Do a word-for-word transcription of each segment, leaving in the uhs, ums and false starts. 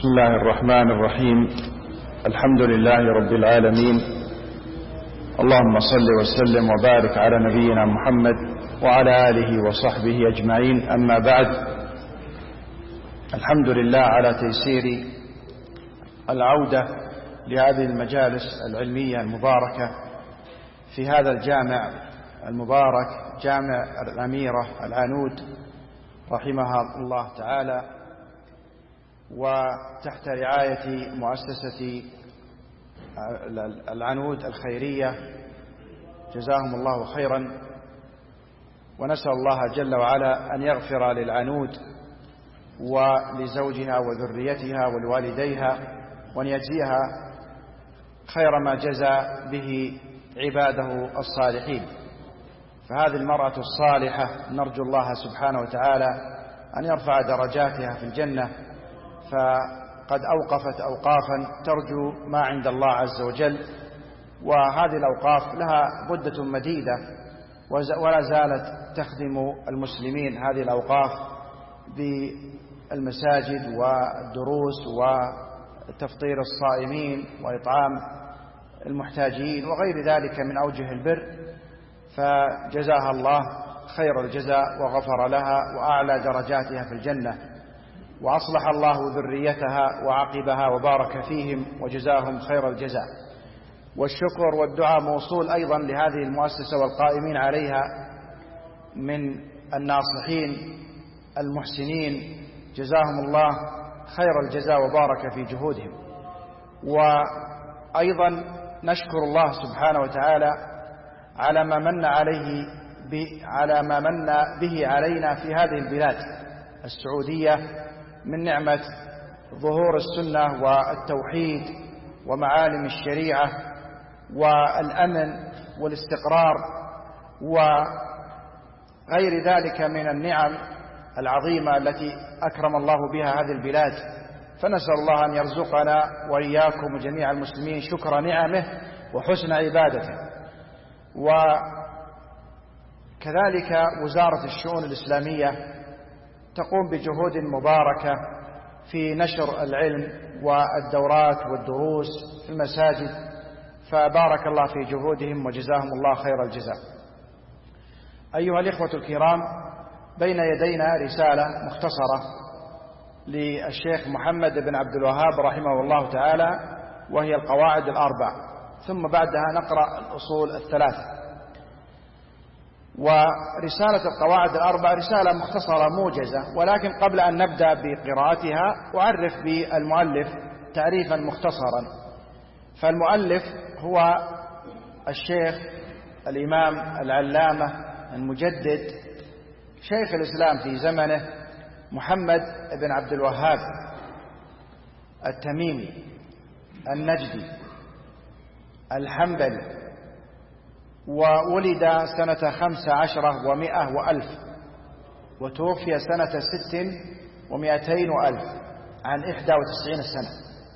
بسم الله الرحمن الرحيم. الحمد لله رب العالمين، اللهم صل وسلم وبارك على نبينا محمد وعلى آله وصحبه أجمعين. أما بعد، الحمد لله على تيسير العودة لهذه المجالس العلمية المباركة في هذا الجامع المبارك، جامع الأميرة العنود رحمها الله تعالى، وتحت رعاية مؤسسة العنود الخيرية جزاهم الله خيرا. ونسأل الله جل وعلا أن يغفر للعنود ولزوجها وذريتها ولوالديها، وأن يجزيها خير ما جزى به عباده الصالحين. فهذه المرأة الصالحة نرجو الله سبحانه وتعالى أن يرفع درجاتها في الجنة، فقد أوقفت أوقافا ترجو ما عند الله عز وجل، وهذه الأوقاف لها مدة مديدة ولا زالت تخدم المسلمين هذه الأوقاف بالمساجد والدروس وتفطير الصائمين وإطعام المحتاجين وغير ذلك من أوجه البر، فجزاها الله خير الجزاء وغفر لها وأعلى درجاتها في الجنة، وأصلح الله ذريتها وعقبها وبارك فيهم وجزاهم خير الجزاء. والشكر والدعاء موصول أيضا لهذه المؤسسة والقائمين عليها من الناصحين المحسنين، جزاهم الله خير الجزاء وبارك في جهودهم. وأيضا نشكر الله سبحانه وتعالى على ما من عليه على ما من به علينا في هذه البلاد السعودية من نعمة ظهور السنة والتوحيد ومعالم الشريعة والأمن والاستقرار وغير ذلك من النعم العظيمة التي أكرم الله بها هذه البلاد. فنسأل الله أن يرزقنا وإياكم وجميع المسلمين شكر نعمه وحسن عبادته. وكذلك وزارة الشؤون الإسلامية تقوم بجهود مباركة في نشر العلم والدورات والدروس في المساجد، فبارك الله في جهودهم وجزاهم الله خير الجزاء. أيها الإخوة الكرام، بين يدينا رسالة مختصرة للشيخ محمد بن عبد الوهاب رحمه الله تعالى، وهي القواعد الأربع، ثم بعدها نقرأ الأصول الثلاثة. ورسالة القواعد الأربع رسالة مختصرة موجزة، ولكن قبل أن نبدأ بقراءتها أعرف بالمؤلف تعريفا مختصرا. فالمؤلف هو الشيخ الإمام العلامة المجدد شيخ الإسلام في زمنه محمد بن عبد الوهاب التميمي النجدي الحنبلي، وولد سنة خمس عشرة ومائة وألف، وتوفي سنة ست ومائتين وألف عن إحدى وتسعين سنة.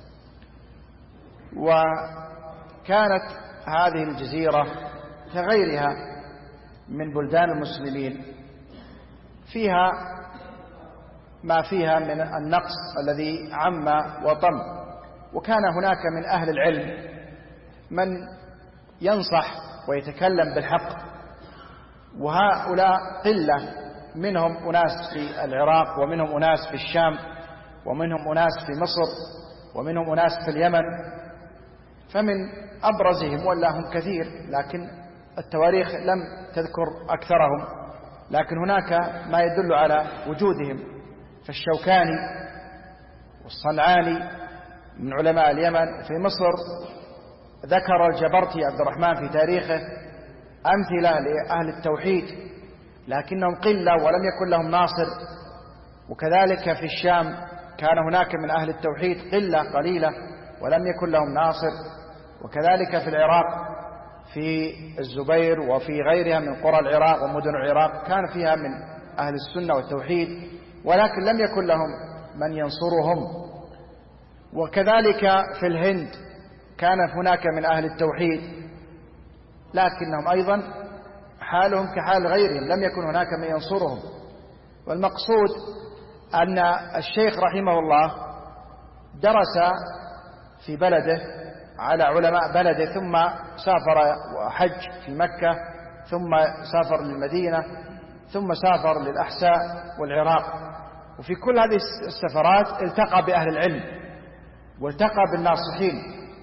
وكانت هذه الجزيرة كغيرها من بلدان المسلمين فيها ما فيها من النقص الذي عم وطم، وكان هناك من أهل العلم من ينصح ويتكلم بالحق، وهؤلاء قلة، منهم أناس في العراق ومنهم أناس في الشام ومنهم أناس في مصر ومنهم أناس في اليمن، فمن أبرزهم ولا هم كثير لكن التواريخ لم تذكر أكثرهم، لكن هناك ما يدل على وجودهم. فالشوكاني والصنعاني من علماء اليمن. في مصر ذكر الجبرتي عبد الرحمن في تاريخه أمثلة لأهل التوحيد لكنهم قلة ولم يكن لهم ناصر. وكذلك في الشام كان هناك من أهل التوحيد قلة قليلة ولم يكن لهم ناصر. وكذلك في العراق في الزبير وفي غيرها من قرى العراق ومدن العراق كان فيها من أهل السنة والتوحيد، ولكن لم يكن لهم من ينصرهم. وكذلك في الهند كان هناك من أهل التوحيد لكنهم أيضا حالهم كحال غيرهم، لم يكن هناك من ينصرهم. والمقصود أن الشيخ رحمه الله درس في بلده على علماء بلده، ثم سافر وحج في مكة، ثم سافر للمدينة، ثم سافر للأحساء والعراق. وفي كل هذه السفرات التقى بأهل العلم والتقى بالناصحين،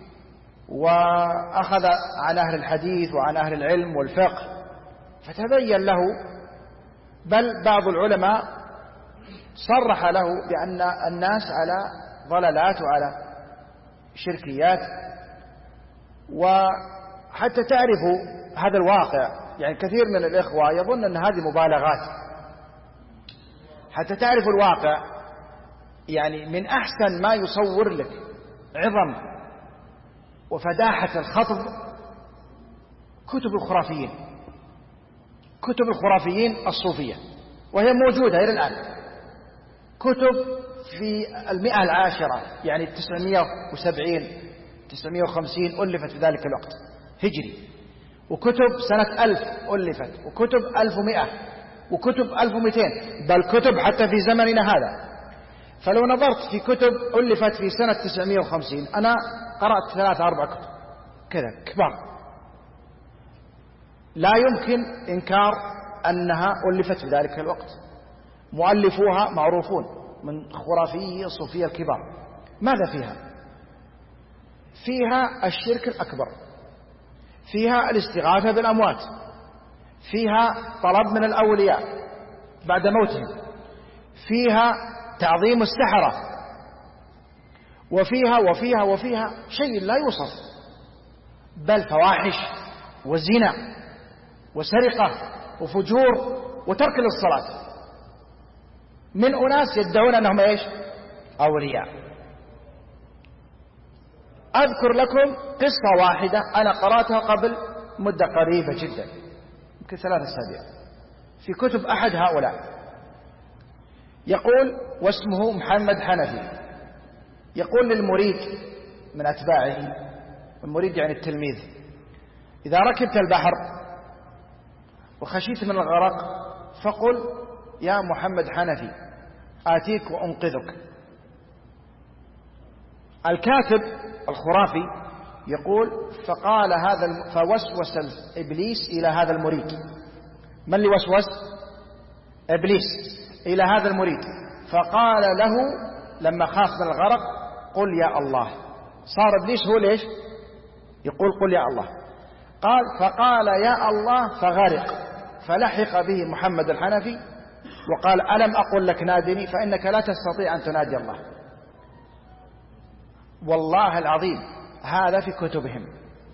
وأخذ عن أهل الحديث وعن أهل العلم والفقه، فتبين له، بل بعض العلماء صرح له بأن الناس على ضلالات وعلى شركيات. وحتى تعرفوا هذا الواقع، يعني كثير من الإخوة يظن أن هذه مبالغات، حتى تعرفوا الواقع، يعني من أحسن ما يصور لك عظم وفداحة الخطب كتب الخرافيين، كتب الخرافيين الصوفية، وهي موجودة إلى الآن، كتب في المئة العاشرة، يعني تسعمائة وسبعين تسعمائة وخمسين ألفت في ذلك الوقت هجري، وكتب سنة ألف ألفت، وكتب ألف ومئة، وكتب ألف ومئتين، بل كتب حتى في زمننا هذا. فلو نظرت في كتب ألفت في سنة تسعمائة وخمسين، أنا قرأت ثلاثة أربع كتب كذا كبار، لا يمكن إنكار أنها ألفت في ذلك الوقت، مؤلفوها معروفون من خرافي الصوفية الكبار. ماذا فيها؟ فيها الشرك الأكبر، فيها الاستغاثة بالأموات، فيها طلب من الأولياء بعد موتهم، فيها تعظيم السحرة، وفيها وفيها وفيها شيء لا يوصف، بل فواحش وزنا وسرقة وفجور وترك للصلاة من أناس يدعون أنهم إيش؟ أولياء. أذكر لكم قصة واحدة أنا قرأتها قبل مدة قريبة جدا، يمكن ثلاثة أسابيع، في كتب أحد هؤلاء، يقول، واسمه محمد حنفي، يقول للمريد من أتباعه، المريد يعني التلميذ، إذا ركبت البحر وخشيت من الغرق فقل يا محمد حنفي آتيك وأنقذك. الكاتب الخرافي يقول فقال هذا الم... فوسوس إبليس إلى هذا المريد. من اللي وسوس؟ إبليس إلى هذا المريد، فقال له لما خاف من الغرق قل يا الله. صار إبليس هو ليش يقول قل يا الله؟ قال فقال يا الله فغرق، فلحق به محمد الحنفي وقال ألم أقل لك نادني؟ فإنك لا تستطيع أن تنادي الله. والله العظيم هذا في كتبهم.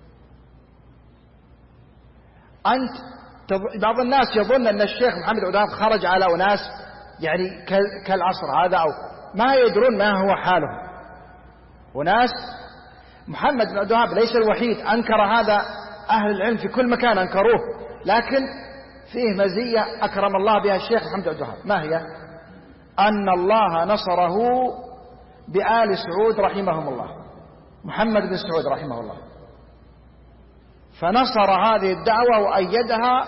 أنت بعض الناس يظن أن الشيخ محمد عبد الوهاب خرج على أناس يعني كالعصر هذا، أو ما يدرون ما هو حالهم. وناس محمد بن عبد الوهاب ليس الوحيد، أنكر هذا أهل العلم في كل مكان أنكروه، لكن فيه مزية أكرم الله بها الشيخ محمد عبد الوهاب. ما هي؟ أن الله نصره بآل سعود رحمهم الله، محمد بن سعود رحمه الله، فنصر هذه الدعوة وأيدها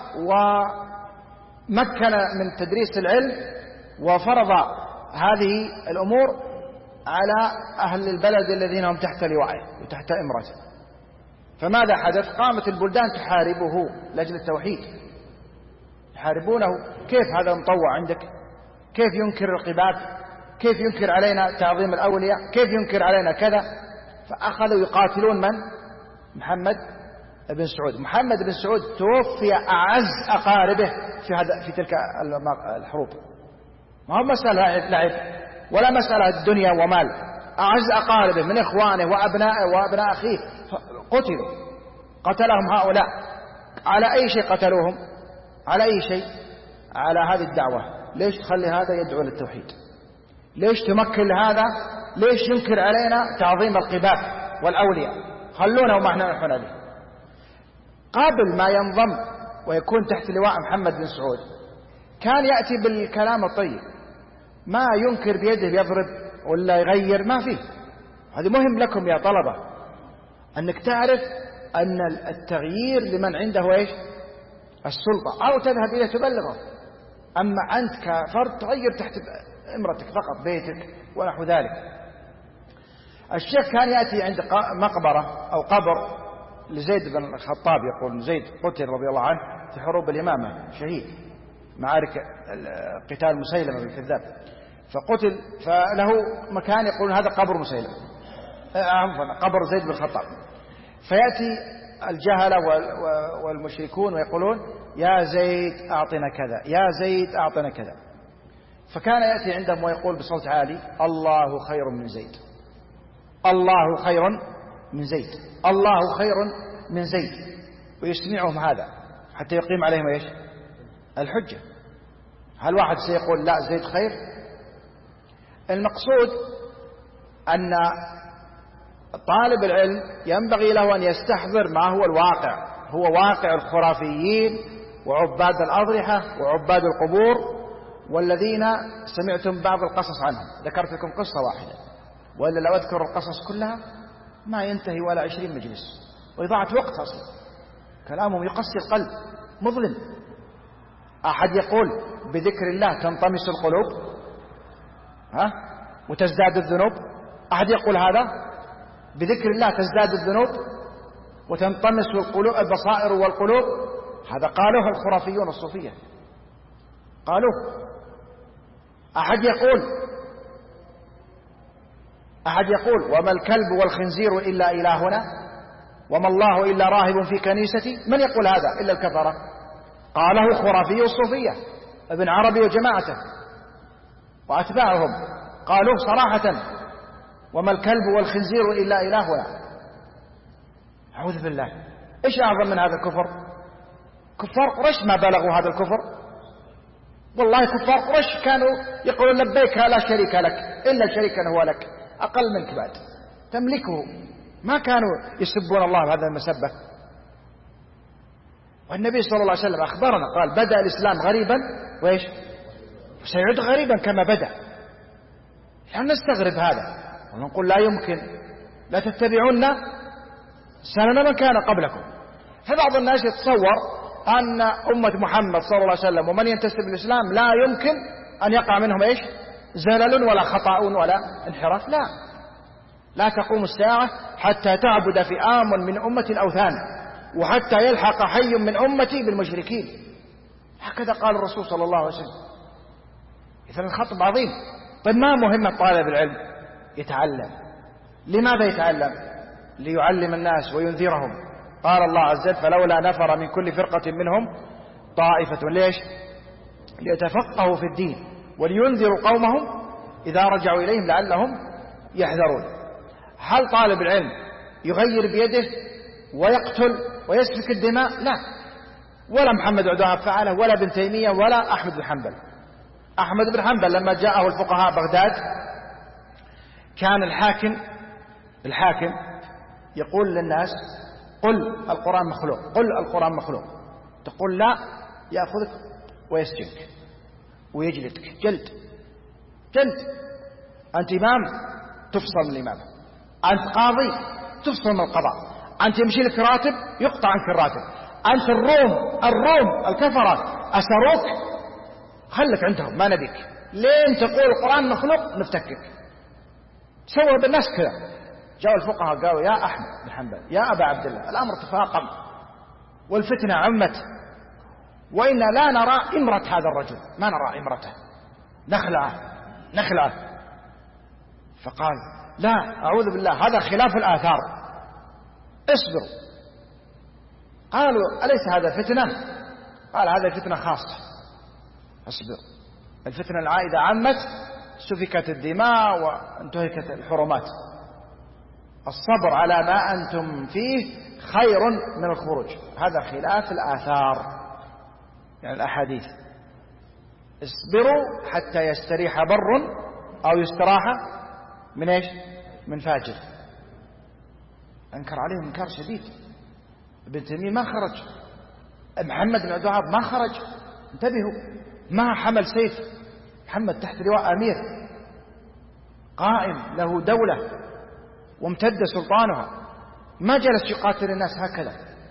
ومكن من تدريس العلم وفرض هذه الأمور على أهل البلد الذين هم تحت لوائه وتحت إمرته. فماذا حدث؟ قامت البلدان تحاربه لأجل التوحيد، يحاربونه. كيف هذا مطوع عندك؟ كيف ينكر القباب؟ كيف ينكر علينا تعظيم الأولياء؟ كيف ينكر علينا كذا؟ فأخذوا يقاتلون من؟ محمد بن سعود. محمد بن سعود توفي أعز أقاربه في هذا في تلك الحروب. ما هو مسألة لعب ولا مسألة الدنيا ومال، أعز أقاربه من إخوانه وأبنائه وأبناء أخيه قتلوا، قتلهم هؤلاء. على أي شيء قتلوهم؟ على أي شيء؟ على هذه الدعوة. ليش تخلي هذا يدعو للتوحيد؟ ليش تمكن هذا؟ ليش ينكر علينا تعظيم القباب والأولياء؟ خلونا وما احنا نحن به. قبل ما ينضم ويكون تحت لواء محمد بن سعود كان يأتي بالكلام الطيب، ما ينكر بيده يضرب ولا يغير، ما فيه. هذا مهم لكم يا طلبة أنك تعرف أن التغيير لمن عنده إيش؟ السلطة، أو تذهب إليه تبلغه. أما أنت كفرد تغير تحت امرتك فقط، بيتك ونحو ذلك. الشيخ كان يأتي عند مقبرة أو قبر لزيد بن الخطاب، يقول زيد قتل رضي الله عنه في حروب اليمامة، شهيد معارك قتال مسيلمة بالكذاب، فقتل، فله مكان يقول هذا قبر مسيلمة، قبر زيد بن الخطاب. فيأتي الجهلة والمشركون ويقولون يا زيد أعطنا كذا، يا زيد أعطنا كذا. فكان يأتي عندهم ويقول بصوت عالي الله خير من زيد، الله خير من زيد، الله خير من زيد، ويسمعهم هذا حتى يقيم عليهم ايش؟ الحجة. هل واحد سيقول لا زيد خير؟ المقصود أن طالب العلم ينبغي له أن يستحضر ما هو الواقع، هو واقع الخرافيين وعباد الأضرحة وعباد القبور والذين سمعتم بعض القصص عنهم. ذكرت لكم قصة واحدة، وإلا لو أذكر القصص كلها ما ينتهي ولا عشرين مجلس، وإضاعة وقت أصلا، كلامهم يقسي القلب، مظلم. أحد يقول بذكر الله تنطمس القلوب ها وتزداد الذنوب، أحد يقول هذا بذكر الله تزداد الذنوب وتنطمس القلوب البصائر والقلوب؟ هذا قالوه الخرافيون الصوفية، قالوه. أحد يقول أحد يقول وما الكلب والخنزير إلا إلهنا وما الله إلا راهب في كنيستي، من يقول هذا إلا الكفرة؟ قاله خرافي الصوفية ابن عربي وجماعته وأتباعهم، قالوه صراحة، وما الكلب والخنزير إلا إلهنا. أعوذ بالله، إيش أعظم من هذا الكفر؟ كفار قريش ما بلغوا هذا الكفر، والله كفار قريش كانوا يقولون لبيك لا شريك لك إلا شريكا هو لك أقل منك بعد تملكه، ما كانوا يسبون الله بهذا المسبة. والنبي صلى الله عليه وسلم أخبرنا قال بدأ الإسلام غريبا وإيش سيعود غريبا كما بدأ. يعني نستغرب هذا ونقول لا يمكن، لا تتبعون سنن من كان قبلكم. فبعض الناس يتصور أن أمة محمد صلى الله عليه وسلم ومن ينتسب للإسلام لا يمكن أن يقع منهم إيش زلل ولا خطأ ولا انحراف. لا لا تقوم الساعة حتى تعبد فئام من أمة الأوثان وحتى يلحق حي من أمتي بالمشركين، هكذا قال الرسول صلى الله عليه وسلم. إذن الخطب عظيم. طيب ما مهمة طالب العلم؟ يتعلم. لماذا يتعلم؟ ليعلم الناس وينذرهم. قال الله عز وجل فلولا نفر من كل فرقة منهم طائفة، ليش؟ ليتفقهوا في الدين ولينذروا قومهم إذا رجعوا إليهم لعلهم يحذرون. هل طالب العلم يغير بيده ويقتل ويسفك الدماء؟ لا، ولا محمد عبد الوهاب فعله ولا ابن تيمية ولا أحمد بن حنبل. أحمد بن حنبل لما جاءه الفقهاء بغداد كان الحاكم الحاكم يقول للناس قل القرآن مخلوق، قل القرآن مخلوق، تقول لا يأخذك ويسجنك ويجلدك جلد جلد. أنت إمام تفصل من الإمامة، أنت قاضي تفصل من القضاء، أنت يمشي لك راتب يقطع عنك الراتب، أنت الروم الروم الكفرة أسروك خلك عندهم ما نبيك، لين تقول القرآن مخلوق نفتكك. سوى بالناس كذا. جاءوا الفقهاء قالوا يا أحمد بن حنبل يا أبا عبد الله الأمر تفاقم والفتنة عمت وإنا لا نرى إمرة هذا الرجل، ما نرى إمرته، نخلعه نخلعه. فقال لا أعوذ بالله هذا خلاف الآثار، اصبروا. قالوا أليس هذا فتنة؟ قال هذا فتنة خاصة، اصبر. الفتنة العائدة عمت، سفكت الدماء وانتهكت الحرمات. الصبر على ما أنتم فيه خير من الخروج. هذا خلاف الآثار يعني الأحاديث. اصبروا حتى يستريح بر أو يستراح من إيش؟ من فاجر. أنكر عليهم إنكار شديد. ابن تيمية ما خرج، محمد بن عبد الوهاب ما خرج، انتبهوا، ما حمل سيف، محمد تحت لواء أمير قائم له دولة وامتد سلطانها، ما جلس يقاتل الناس هكذا.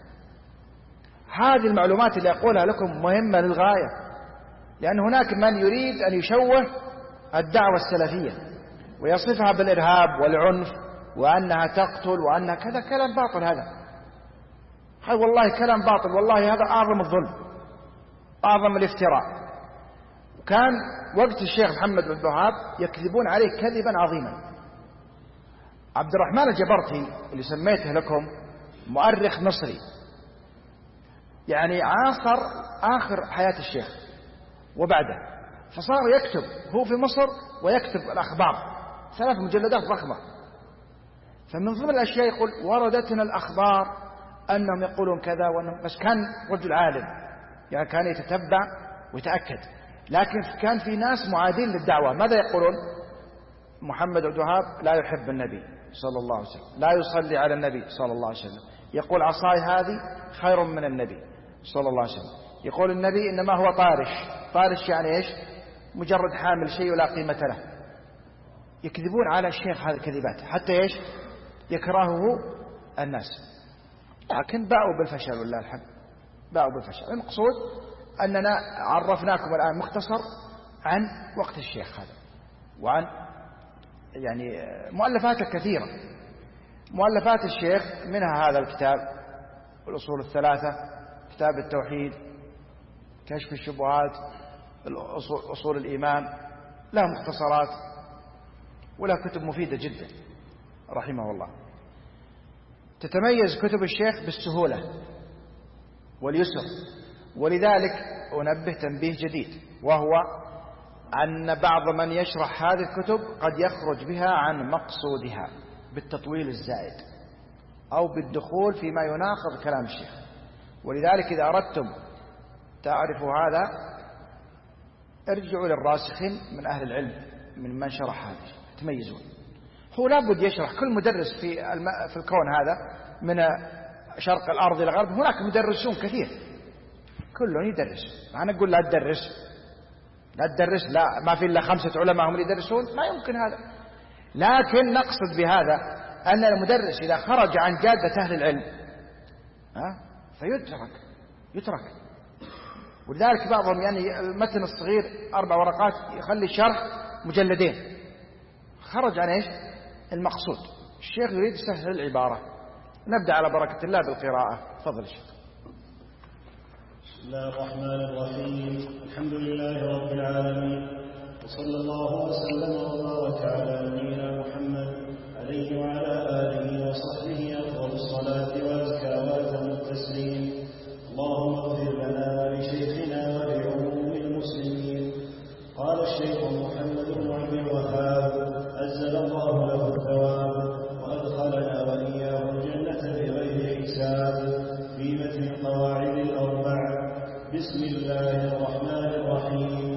هذه المعلومات اللي أقولها لكم مهمة للغاية، لأن هناك من يريد أن يشوه الدعوة السلفية ويصفها بالإرهاب والعنف وأنها تقتل وأنها كذا، كلام باطل هذا. هاي والله كلام باطل، والله هذا أعظم الظلم، أعظم الافتراء. وكان وقت الشيخ محمد بن عبد الوهاب يكذبون عليه كذبا عظيما. عبد الرحمن الجبرتي اللي سميته لكم مؤرخ مصري، يعني عاصر آخر حياة الشيخ وبعده، فصار يكتب هو في مصر ويكتب الأخبار، ثلاث مجلدات ضخمة. فمن ضمن الأشياء يقول وردتنا الأخبار أنهم يقولون كذا وأنهم، بس كان رجل عالم يعني كان يتتبع ويتأكد. لكن كان في ناس معادين للدعوة، ماذا يقولون؟ محمد بن عبد الوهاب لا يحب النبي صلى الله عليه وسلم، لا يصلي على النبي صلى الله عليه وسلم، يقول عصاي هذه خير من النبي صلى الله عليه وسلم، يقول النبي إنما هو طارش. طارش يعني إيش؟ مجرد حامل شيء ولا قيمة له. يكذبون على الشيخ هذه الكذبات حتى إيش؟ يكرهه الناس. لكن باءوا بالفشل والله الحمد، باءوا بالفشل. المقصود أننا عرفناكم الآن مختصر عن وقت الشيخ هذا، وعن يعني مؤلفات كثيرة. مؤلفات الشيخ منها هذا الكتاب الأصول الثلاثة، كتاب التوحيد، كشف الشبهات، أصول الإيمان، له مختصرات وله كتب مفيدة جدا رحمه الله. تتميز كتب الشيخ بالسهولة واليسر، ولذلك أنبه تنبيه جديد، وهو أن بعض من يشرح هذه الكتب قد يخرج بها عن مقصودها بالتطويل الزائد أو بالدخول فيما يناقض كلام الشيخ. ولذلك إذا أردتم تعرفوا هذا ارجعوا للراسخين من أهل العلم من من شرح هذا تميزون. هو لابد يشرح، كل مدرس في الم... في الكون هذا من شرق الأرض إلى الغرب هناك مدرسون كثير، كلهم يدرس. أنا أقول لا تدرس لا تدرس لا ما في إلا خمسة علماء هم يدرسون، ما يمكن هذا. لكن نقصد بهذا أن المدرس إذا خرج عن جادة أهل العلم ها فيترك يترك. ولذلك بعضهم يعني المتن الصغير أربع ورقات يخلي الشرح مجلدين، خرج عن إيش المقصود. الشيخ يريد سهل العبارة. نبدأ على بركة الله بالقراءة. تفضل الشيخ. بسم الله الرحمن الرحيم. الحمد لله رب العالمين، وصلى الله وسلم وبارك على نبينا محمد عليه وعلى آله وصحبه أفضل الصلاة وأزكى وأتم التسليم. اللهم اغفر لنا ولشيخنا ولعموم المسلمين. قال الشيخ محمد بن عبد الوهاب أزل الله له الثواب وأدخلنا وإياه الجنة بغير حساب في متن القواعد الأربع. بسم الله الرحمن الرحيم.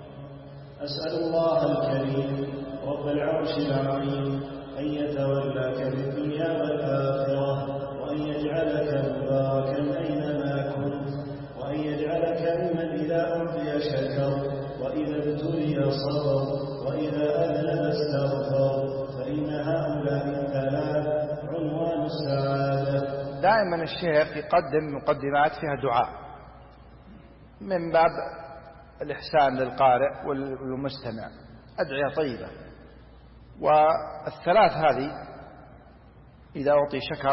أسأل الله الكريم رب العرش العظيم أن يتولاك في الدنيا والآخرة، وأن يجعلك مباركا أينما كنت، وأن يجعلك ممن إذا أعطي شكر، وإذا ابتلي صبر، وإذا أذنب استغفر، فإن هؤلاء الثلاث عنوان السعادة. دائما الشيخ يقدم مقدمات فيها دعاء من باب الإحسان للقارئ والمستمع، أدعية طيبة. والثلاث هذه إذا أعطي شكر،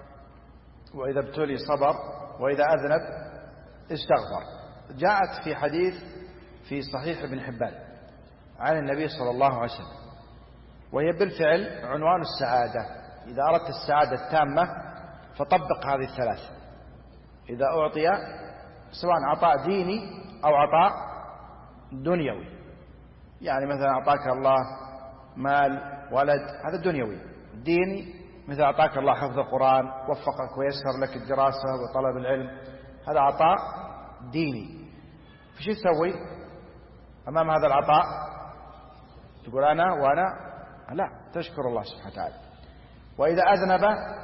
وإذا ابتلي صبر، وإذا أذنب استغفر، جاءت في حديث في صحيح ابن حبان عن النبي صلى الله عليه وسلم، وهي بالفعل عنوان السعادة. إذا أردت السعادة التامة فطبق هذه الثلاث. إذا أعطي سواء عطاء ديني أو عطاء دنيوي، يعني مثلا أعطاك الله مال ولد هذا دنيوي. ديني مثل أعطاك الله حفظ القرآن، وفقك ويسر لك الدراسة وطلب العلم، هذا عطاء ديني. فش تسوي أمام هذا العطاء؟ تقول أنا وأنا لا، تشكر الله سبحانه وتعالى. وإذا أذنب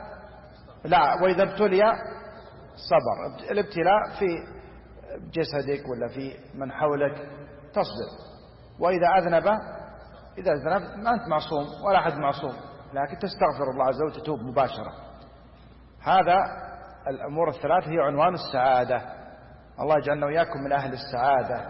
لا، وإذا ابتلي صبر. الابتلاء في جسدك ولا في من حولك تصبر. وإذا أذنب إذا أذنب ما أنت معصوم ولا أحد معصوم، لكن تستغفر الله عز وجل وتتوب مباشرة. هذا الأمور الثلاث هي عنوان السعادة. الله يجعلنا وإياكم من أهل السعادة.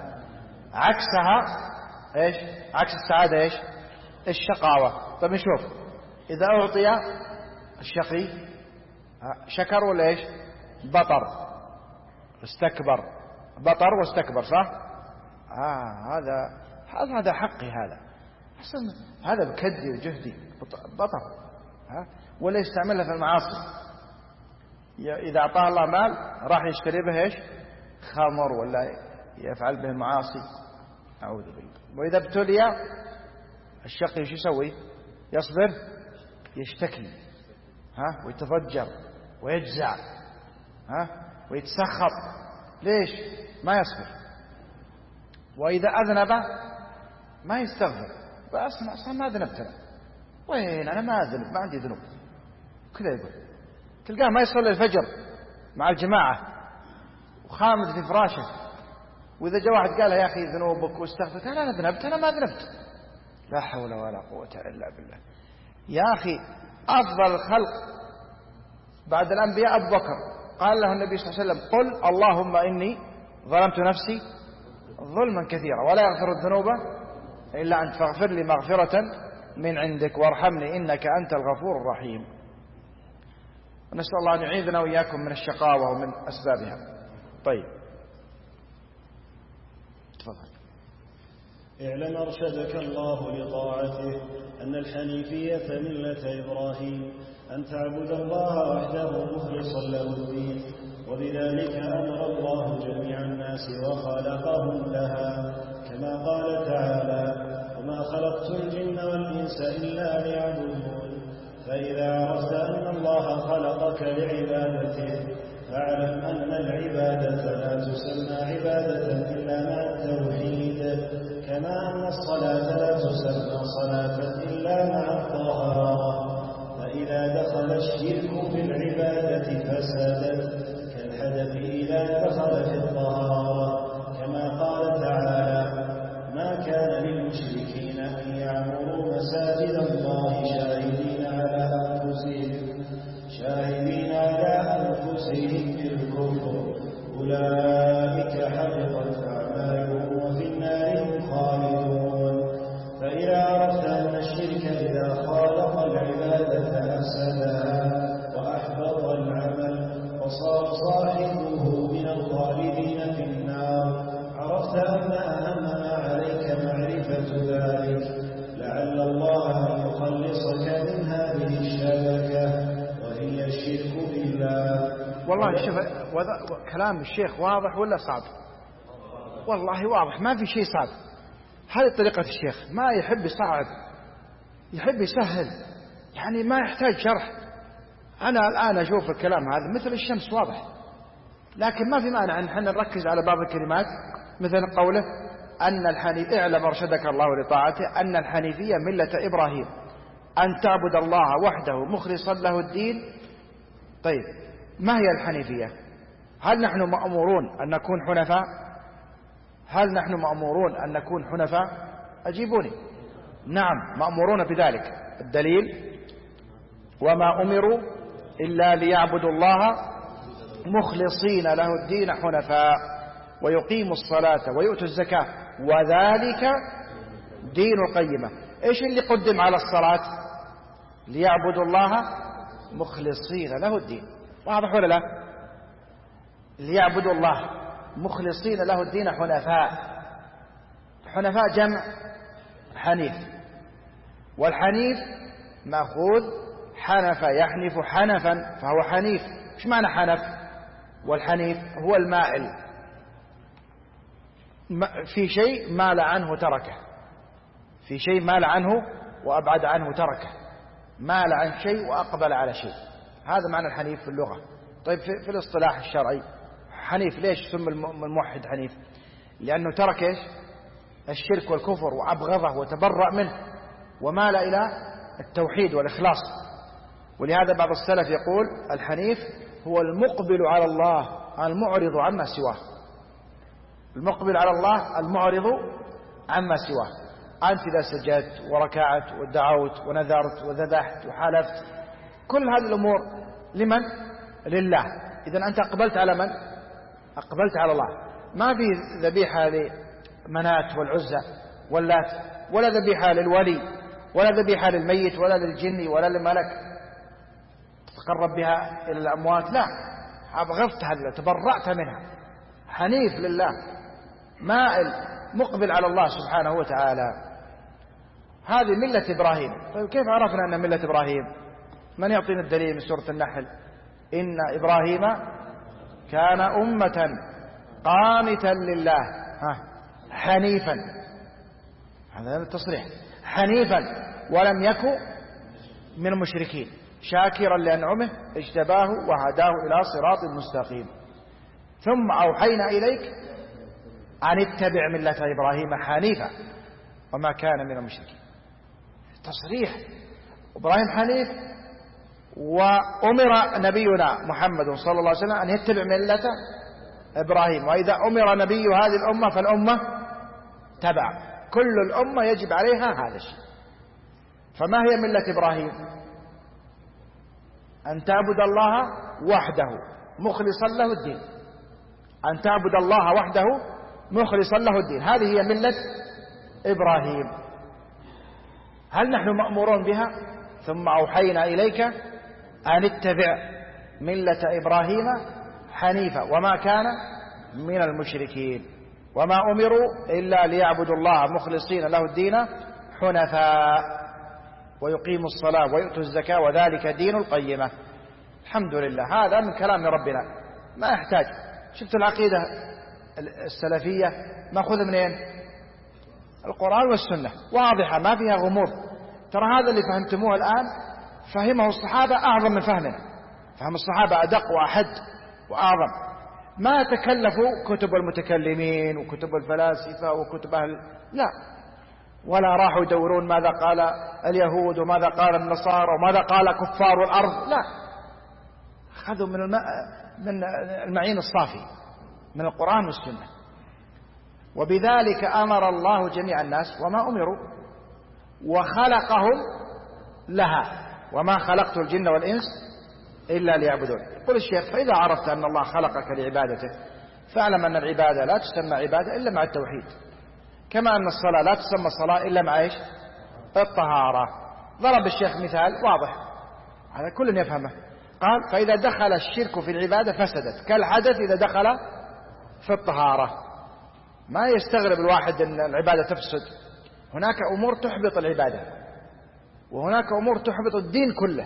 عكسها إيش؟ عكس السعادة إيش؟ الشقاوة. طيب نشوف إذا أعطي الشقي شكر ولا إيش؟ بطر استكبر، بطر واستكبر، صح؟ آه هذا هذا هذا حقي، هذا حسن، هذا بكدي وجهدي، بطر. ها ولا يستعملها في المعاصي، إذا أعطاه الله مال راح يشتري به إيش؟ خمر، ولا يفعل به المعاصي، أعوذ بالله. وإذا ابتلي الشقي شو يسوي؟ يصبر، يشتكي، ها ويتفجر ويجزع، ها ويتسخط. ليش؟ ما يصبر. وإذا أذنب ما يستغفر، بس أصلا ما ذنبت أنا، وين أنا ما أذنب، ما عندي ذنوب، كذا يقول. تلقاه ما يصلي الفجر مع الجماعة وخامد في فراشه، وإذا جاء واحد قال يا أخي ذنوبك واستغفرت، أنا ذنبت، أنا ما ذنبت. لا حول ولا قوة إلا بالله. يا أخي أفضل الخلق بعد الأنبياء أبو بكر، قال له النبي صلى الله عليه وسلم قل اللهم إني ظلمت نفسي ظلما كثيرا ولا يغفر الذنوب إلا أنت فاغفر لي مغفرة من عندك وارحمني إنك أنت الغفور الرحيم. ونسأل الله أن يعيذنا وإياكم من الشقاوة ومن أسبابها. طيب تفضل. اعلم أرشدك الله لطاعته أن الحنيفية ملة إبراهيم، أن تعبد الله وحده مخلصا له الدين، وبذلك أمر الله جميع الناس وخلقهم لها، كما قال تعالى وما خلقت الجن والإنس إلا ليعبدون. فإذا عرفت أن الله خلقك لعبادته فاعلم أن العبادة لا تسمى عبادة إلا مع التوحيد، كما أن الصلاة لا تسمى صلاة إلا مع الطهارة. فإذا دخل الشرك في العبادة فسدت، كالحدث إذا دخل في الطهارة، كما قال تعالى ما كان للمشركين أن يعمروا مساجد الله شاهدين على أنفسهم شاهدين على أنفسهم بالكفر أولئك حبطت أعمالهم وفي النار هم خالدون. فإذا عرفت أن الشرك إذا خالق العبادة أفسدها وأحبط العمل وصار صاحبه من الخالدين في النار، عرفت أن أهم ما عليك معرفة ذلك، لعل الله أن يخلصك من هذه الشبكة وهي الشرك بالله. والله شوف كلام الشيخ واضح ولا صعب؟ والله واضح، ما في شيء صعب. هذه طريقة الشيخ، ما يحب يصعب، يحب يسهل، يعني ما يحتاج شرح. أنا الآن أشوف الكلام هذا مثل الشمس واضح، لكن ما في مانع أن احنا نركز على بعض الكلمات، مثل قوله أن الحنيف اعلم أرشدك الله لطاعته أن الحنيفية ملة إبراهيم، أن تعبد الله وحده مخلصا له الدين. طيب ما هي الحنيفية؟ هل نحن مأمورون أن نكون حنفاء؟ هل نحن مأمورون أن نكون حنفاء؟ أجيبوني. نعم مأمورون بذلك. الدليل وما أمروا إلا ليعبدوا الله مخلصين له الدين حنفاء ويقيموا الصلاة ويؤتوا الزكاة وذلك دين القيمة. إيش اللي قدم على الصلاة؟ ليعبدوا الله مخلصين له الدين، واضح ولا لا؟ ليعبدوا الله مخلصين له الدين حنفاء. حنفاء جمع حنيف، والحنيف مأخوذ حنف يحنف حنفا فهو حنيف. ايش معنى حنف؟ والحنيف هو المائل في شيء مال عنه تركه، في شيء مال عنه وأبعد عنه تركه، مال عن شيء وأقبل على شيء، هذا معنى الحنيف في اللغة. طيب في, في الاصطلاح الشرعي حنيف ليش سمى الموحد حنيف؟ لأنه ترك إيش؟ الشرك والكفر وأبغضه وتبرأ منه ومال إلى التوحيد والإخلاص. ولهذا بعض السلف يقول الحنيف هو المقبل على الله المعرض عما سواه. المقبل على الله المعرض عما سواه. أنت إذا سجدت وركعت ودعوت ونذرت وذبحت وحلفت، كل هذه الأمور لمن؟ لله. إذن أنت أقبلت على من؟ أقبلت على الله. ما في ذبيحة لمنات والعزة واللات، ولا ذبيحة للولي ولا ذبيحة للميت ولا للجن ولا للملك تتقرب بها إلى الأموات، لا، أبغضت هذا، تبرأت منها، حنيف لله، مائل مقبل على الله سبحانه وتعالى. هذه ملة إبراهيم. طيب كيف عرفنا أن ملة إبراهيم؟ من يعطينا الدليل من سورة النحل؟ إن إبراهيم كان أمة قانتا لله ها حنيفا، هذا التصريح، حنيفا ولم يكن من المشركين، شاكرا لأنعمه اجتباه وهداه إلى صراط مستقيم. ثم أوحينا إليك أن اتبع ملة إبراهيم حنيفا وما كان من المشركين. تصريح إبراهيم حنيف، وأمر نبينا محمد صلى الله عليه وسلم أن يتبع ملة إبراهيم، وإذا أمر نبي هذه الأمة فالأمة تبع، كل الأمة يجب عليها هذا الشيء. فما هي ملة إبراهيم؟ أن تعبد الله وحده مخلصا له الدين، أن تعبد الله وحده مخلصا له الدين، هذه هي ملة إبراهيم. هل نحن مأمورون بها؟ ثم أوحينا إليك أن اتبع ملة إبراهيم حنيفا وما كان من المشركين، وما أمروا إلا ليعبدوا الله مخلصين له الدين حنفاء ويقيموا الصلاة ويؤتوا الزكاة وذلك دين القيمة. الحمد لله، هذا من كلام ربنا، ما يحتاج. شفت العقيدة السلفية مأخوذة منين؟ القرآن والسنة، واضحة ما فيها غموض. ترى هذا اللي فهمتموه الآن فهمه الصحابة أعظم من فهمنا، فهم الصحابة أدق وأحد وأعظم. ما تكلفوا كتب المتكلمين وكتب الفلاسفة وكتب أهل، لا، ولا راحوا يدورون ماذا قال اليهود وماذا قال النصارى وماذا قال كفار الأرض، لا، أخذوا من الماء من المعين الصافي من القرآن والسنة. وبذلك أمر الله جميع الناس وما أمروا وخلقهم لها، وما خلقت الجن والإنس إلا ليعبدون. يقول الشيخ: فإذا عرفت أن الله خلقك لعبادته فاعلم أن العبادة لا تسمى عبادة إلا مع التوحيد، كما أن الصلاة لا تسمى الصلاة إلا مع إيش؟ الطهارة. ضرب الشيخ مثال واضح هذا كل يفهمه، قال: فإذا دخل الشرك في العبادة فسدت كالحدث إذا دخل في الطهارة. ما يستغرب الواحد أن العبادة تفسد، هناك أمور تحبط العبادة وهناك أمور تحبط الدين كله.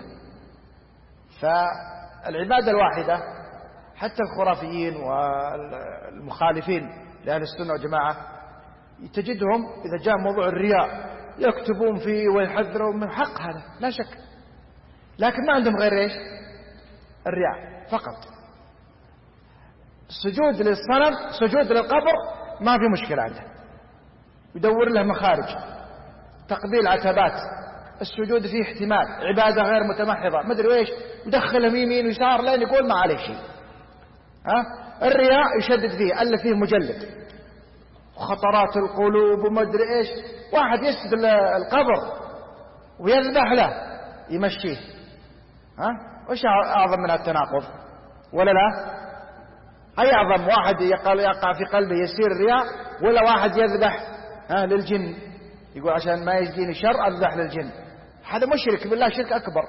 فالعبادة الواحدة حتى الخرافيين والمخالفين لأهل السنة والجماعة تجدهم إذا جاء موضوع الرياء يكتبون فيه ويحذرون من حق، هذا لا شك، لكن ما عندهم غير إيش؟ الرياء فقط. السجود للصنم، سجود للقبر، ما في مشكلة عنده، يدور له مخارج. تقبيل عتبات، السجود فيه احتمال، عبادة غير متمحضة، ما ادري ايش، يدخلهم يمين ويسار لين يقول ما عليه شيء. ها؟ الرياء يشدد فيه، ألف فيه مجلد، خطرات القلوب وما ادري ايش. واحد يسجد القبر ويذبح له يمشيه، ها؟ وش أعظم من التناقض ولا لا؟ أي أعظم؟ واحد يقع في قلبه يسير الرياء، ولا واحد يذبح ها للجن يقول عشان ما يجيني شر أذبح للجن؟ هذا مشرك بالله، شرك أكبر.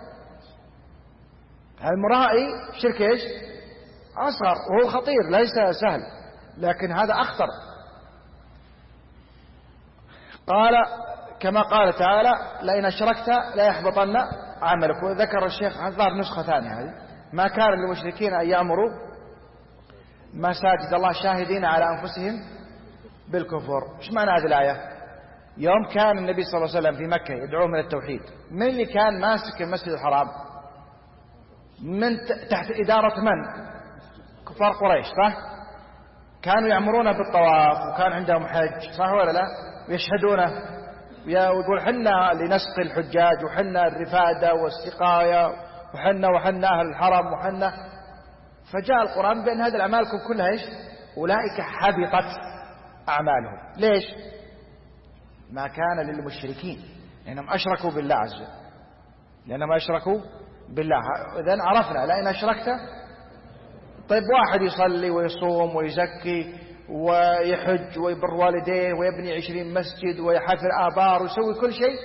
المرائي شرك إيش؟ أصغر، وهو خطير ليس سهل، لكن هذا أخطر. قال كما قال تعالى: لئن أشركت لا يحبطن عملك. وذكر الشيخ ظهر نسخة ثانية هذه: ما كان للمشركين أن يأمروا مساجد الله شاهدين على أنفسهم بالكفر. إيش معنى هذه الآية؟ يوم كان النبي صلى الله عليه وسلم في مكة يدعوهم إلى التوحيد، من اللي كان ماسك المسجد الحرام؟ من تحت إدارة من؟ كفار قريش، صح؟ كانوا يأمرون بالطواف وكان عندهم حج، صح ولا لا؟ ويشهدونه ويقول: حنا لنسقي الحجاج وحنا الرفادة والسقاية وحنا وحنا أهل الحرم وحنا. فجاء القرآن بأن هذه الأعمال كلها إيش؟ أولئك حبطت أعمالهم. ليش؟ ما كان للمشركين، لأنهم أشركوا بالله عز وجل، لأنهم أشركوا بالله. إذن عرفنا لئن أشركت. طيب واحد يصلي ويصوم ويزكي ويحج ويبر والديه ويبني عشرين مسجد ويحفر آبار ويسوي كل شيء،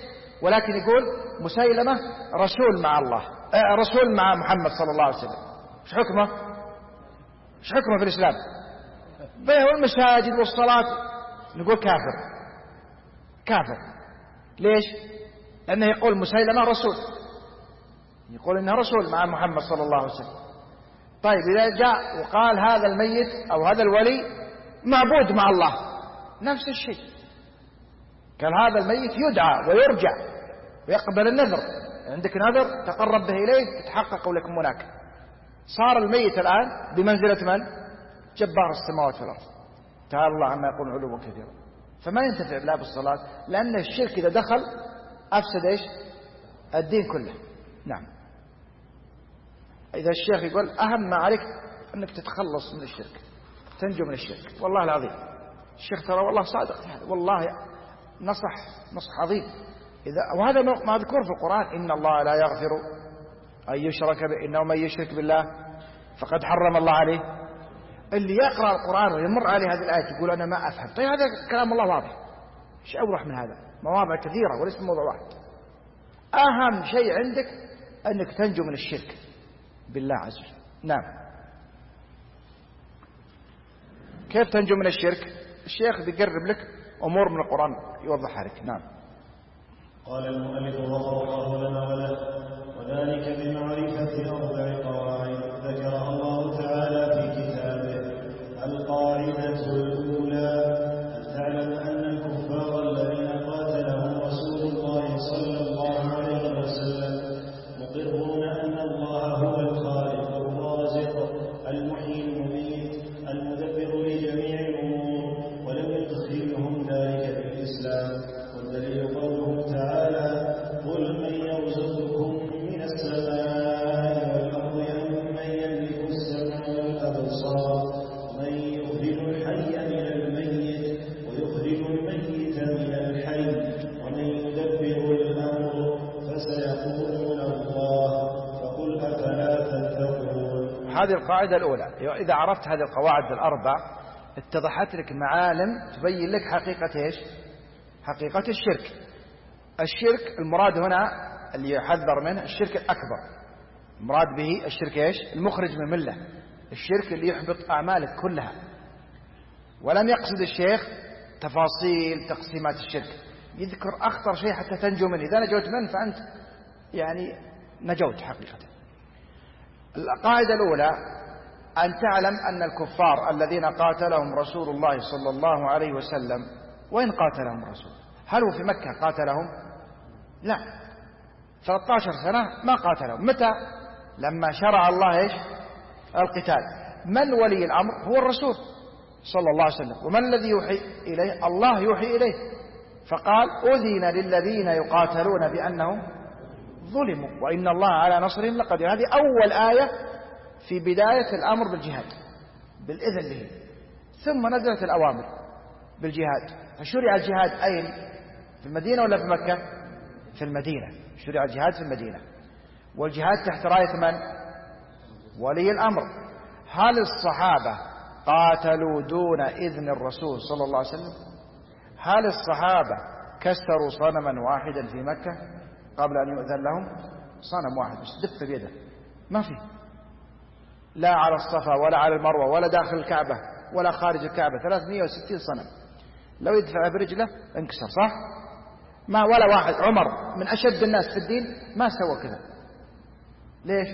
ولكن يقول مسيلمة رسول مع الله، آه رسول مع محمد صلى الله عليه وسلم، ايش حكمه؟ ايش حكمه في الإسلام؟ بيه والمساجد والصلاة، نقول كافر كافر. ليش؟ لأنه يقول مسيلمة رسول، يقول إنه رسول مع محمد صلى الله عليه وسلم. طيب إذا جاء وقال هذا الميت أو هذا الولي معبود مع الله، نفس الشيء، قال هذا الميت يدعى ويرجع ويقبل النذر، عندك نذر تقرب به إليه تتحقق لك هناك. صار الميت الآن بمنزلة من؟ جبار السماوات والأرض، تعالى الله عما يقول علوا كثيرا. فما ينتفع لا بالصلاة، لأن الشرك إذا دخل أفسد إيش؟ الدين كله. نعم. إذا الشيخ يقول أهم ما عليك أنك تتخلص من الشرك، تنجو من الشرك، والله العظيم الشيخ ترى والله صادق في هذا، والله نصح نصح عظيم. إذا وهذا مذكور في القرآن، إن الله لا يغفر أن يشرك به، إنه من يشرك بالله فقد حرم الله عليه. اللي يقرأ القرآن ويمر عليه هذه الآية يقول أنا ما أفهم. طيب هذا كلام الله واضح، ايش أوضح من هذا؟ مواضع كثيرة وليس موضوع واحد. أهم شيء عندك أنك تنجو من الشرك بالله عز وجل. نعم. كيف تنجو من الشرك؟ الشيخ بيقرب لك أمور من القرآن يوضحها لك. نعم. قال المؤلف غفر الله لنا وله، وذلك بمعرفة أربع قواعد ذكرها الله تعالى في كتابه. القاعدة الأولى أن تعلم أن الكفار الذين قاتلهم رسول الله صلى الله عليه وسلم مقرون أن الله هو الخالق الرازق المحيي المميت المدبر لجميع الأمور، ولم يدخلهم ذلك في الإسلام. والدليل قوله تعالى: قل من يرزقكم من السماء والأرض أم من يملك السمع والأبصار من يخرج الحي من الميت ويخرج الميت من الحي ومن يدبر الأمر فسيقولون الله فقل أفلا تتقون. هذه القاعدة الأولى. إذا عرفت هذه القواعد الأربع اتضحت لك معالم تبين لك حقيقة إيش؟ حقيقة الشرك. الشرك المراد هنا اللي يحذر منه الشرك الأكبر، المراد به الشرك إيش؟ المخرج من الملة، الشرك اللي يحبط أعمالك كلها. ولم يقصد الشيخ تفاصيل تقسيمات الشرك، يذكر أخطر شيء حتى تنجو منه. إذا نجوت منه فأنت يعني نجوت حقيقة. القاعدة الأولى أن تعلم أن الكفار الذين قاتلهم رسول الله صلى الله عليه وسلم، وين قاتلهم الرسول؟ هل هو في مكة قاتلهم؟ لا، ثلاثة عشر سنة ما قاتلهم. متى؟ لما شرع الله إيش؟ القتال. من ولي الأمر؟ هو الرسول صلى الله عليه وسلم. ومن الذي يوحي إليه؟ الله يوحي إليه. فقال: أذن للذين يقاتلون بأنهم ظلموا وإن الله على نصرهم لقدير. هذه أول آية في بداية الأمر بالجهاد، بالإذن به. ثم نزلت الأوامر بالجهاد. فشرع الجهاد أين؟ في المدينة ولا في مكة؟ في المدينة. شرع الجهاد في المدينة، والجهاد تحت راية من؟ ولي الأمر. هل الصحابة قاتلوا دون إذن الرسول صلى الله عليه وسلم؟ هل الصحابة كسروا صنما واحدا في مكة قبل أن يؤذن لهم؟ صنم واحد بس دف بيده، ما في، لا على الصفا ولا على المروة ولا داخل الكعبة ولا خارج الكعبة. ثلاثمائة وستين صنم لو يدفع برجله انكسر، صح؟ ما ولا واحد. عمر من أشد الناس في الدين ما سوى كذا. ليش؟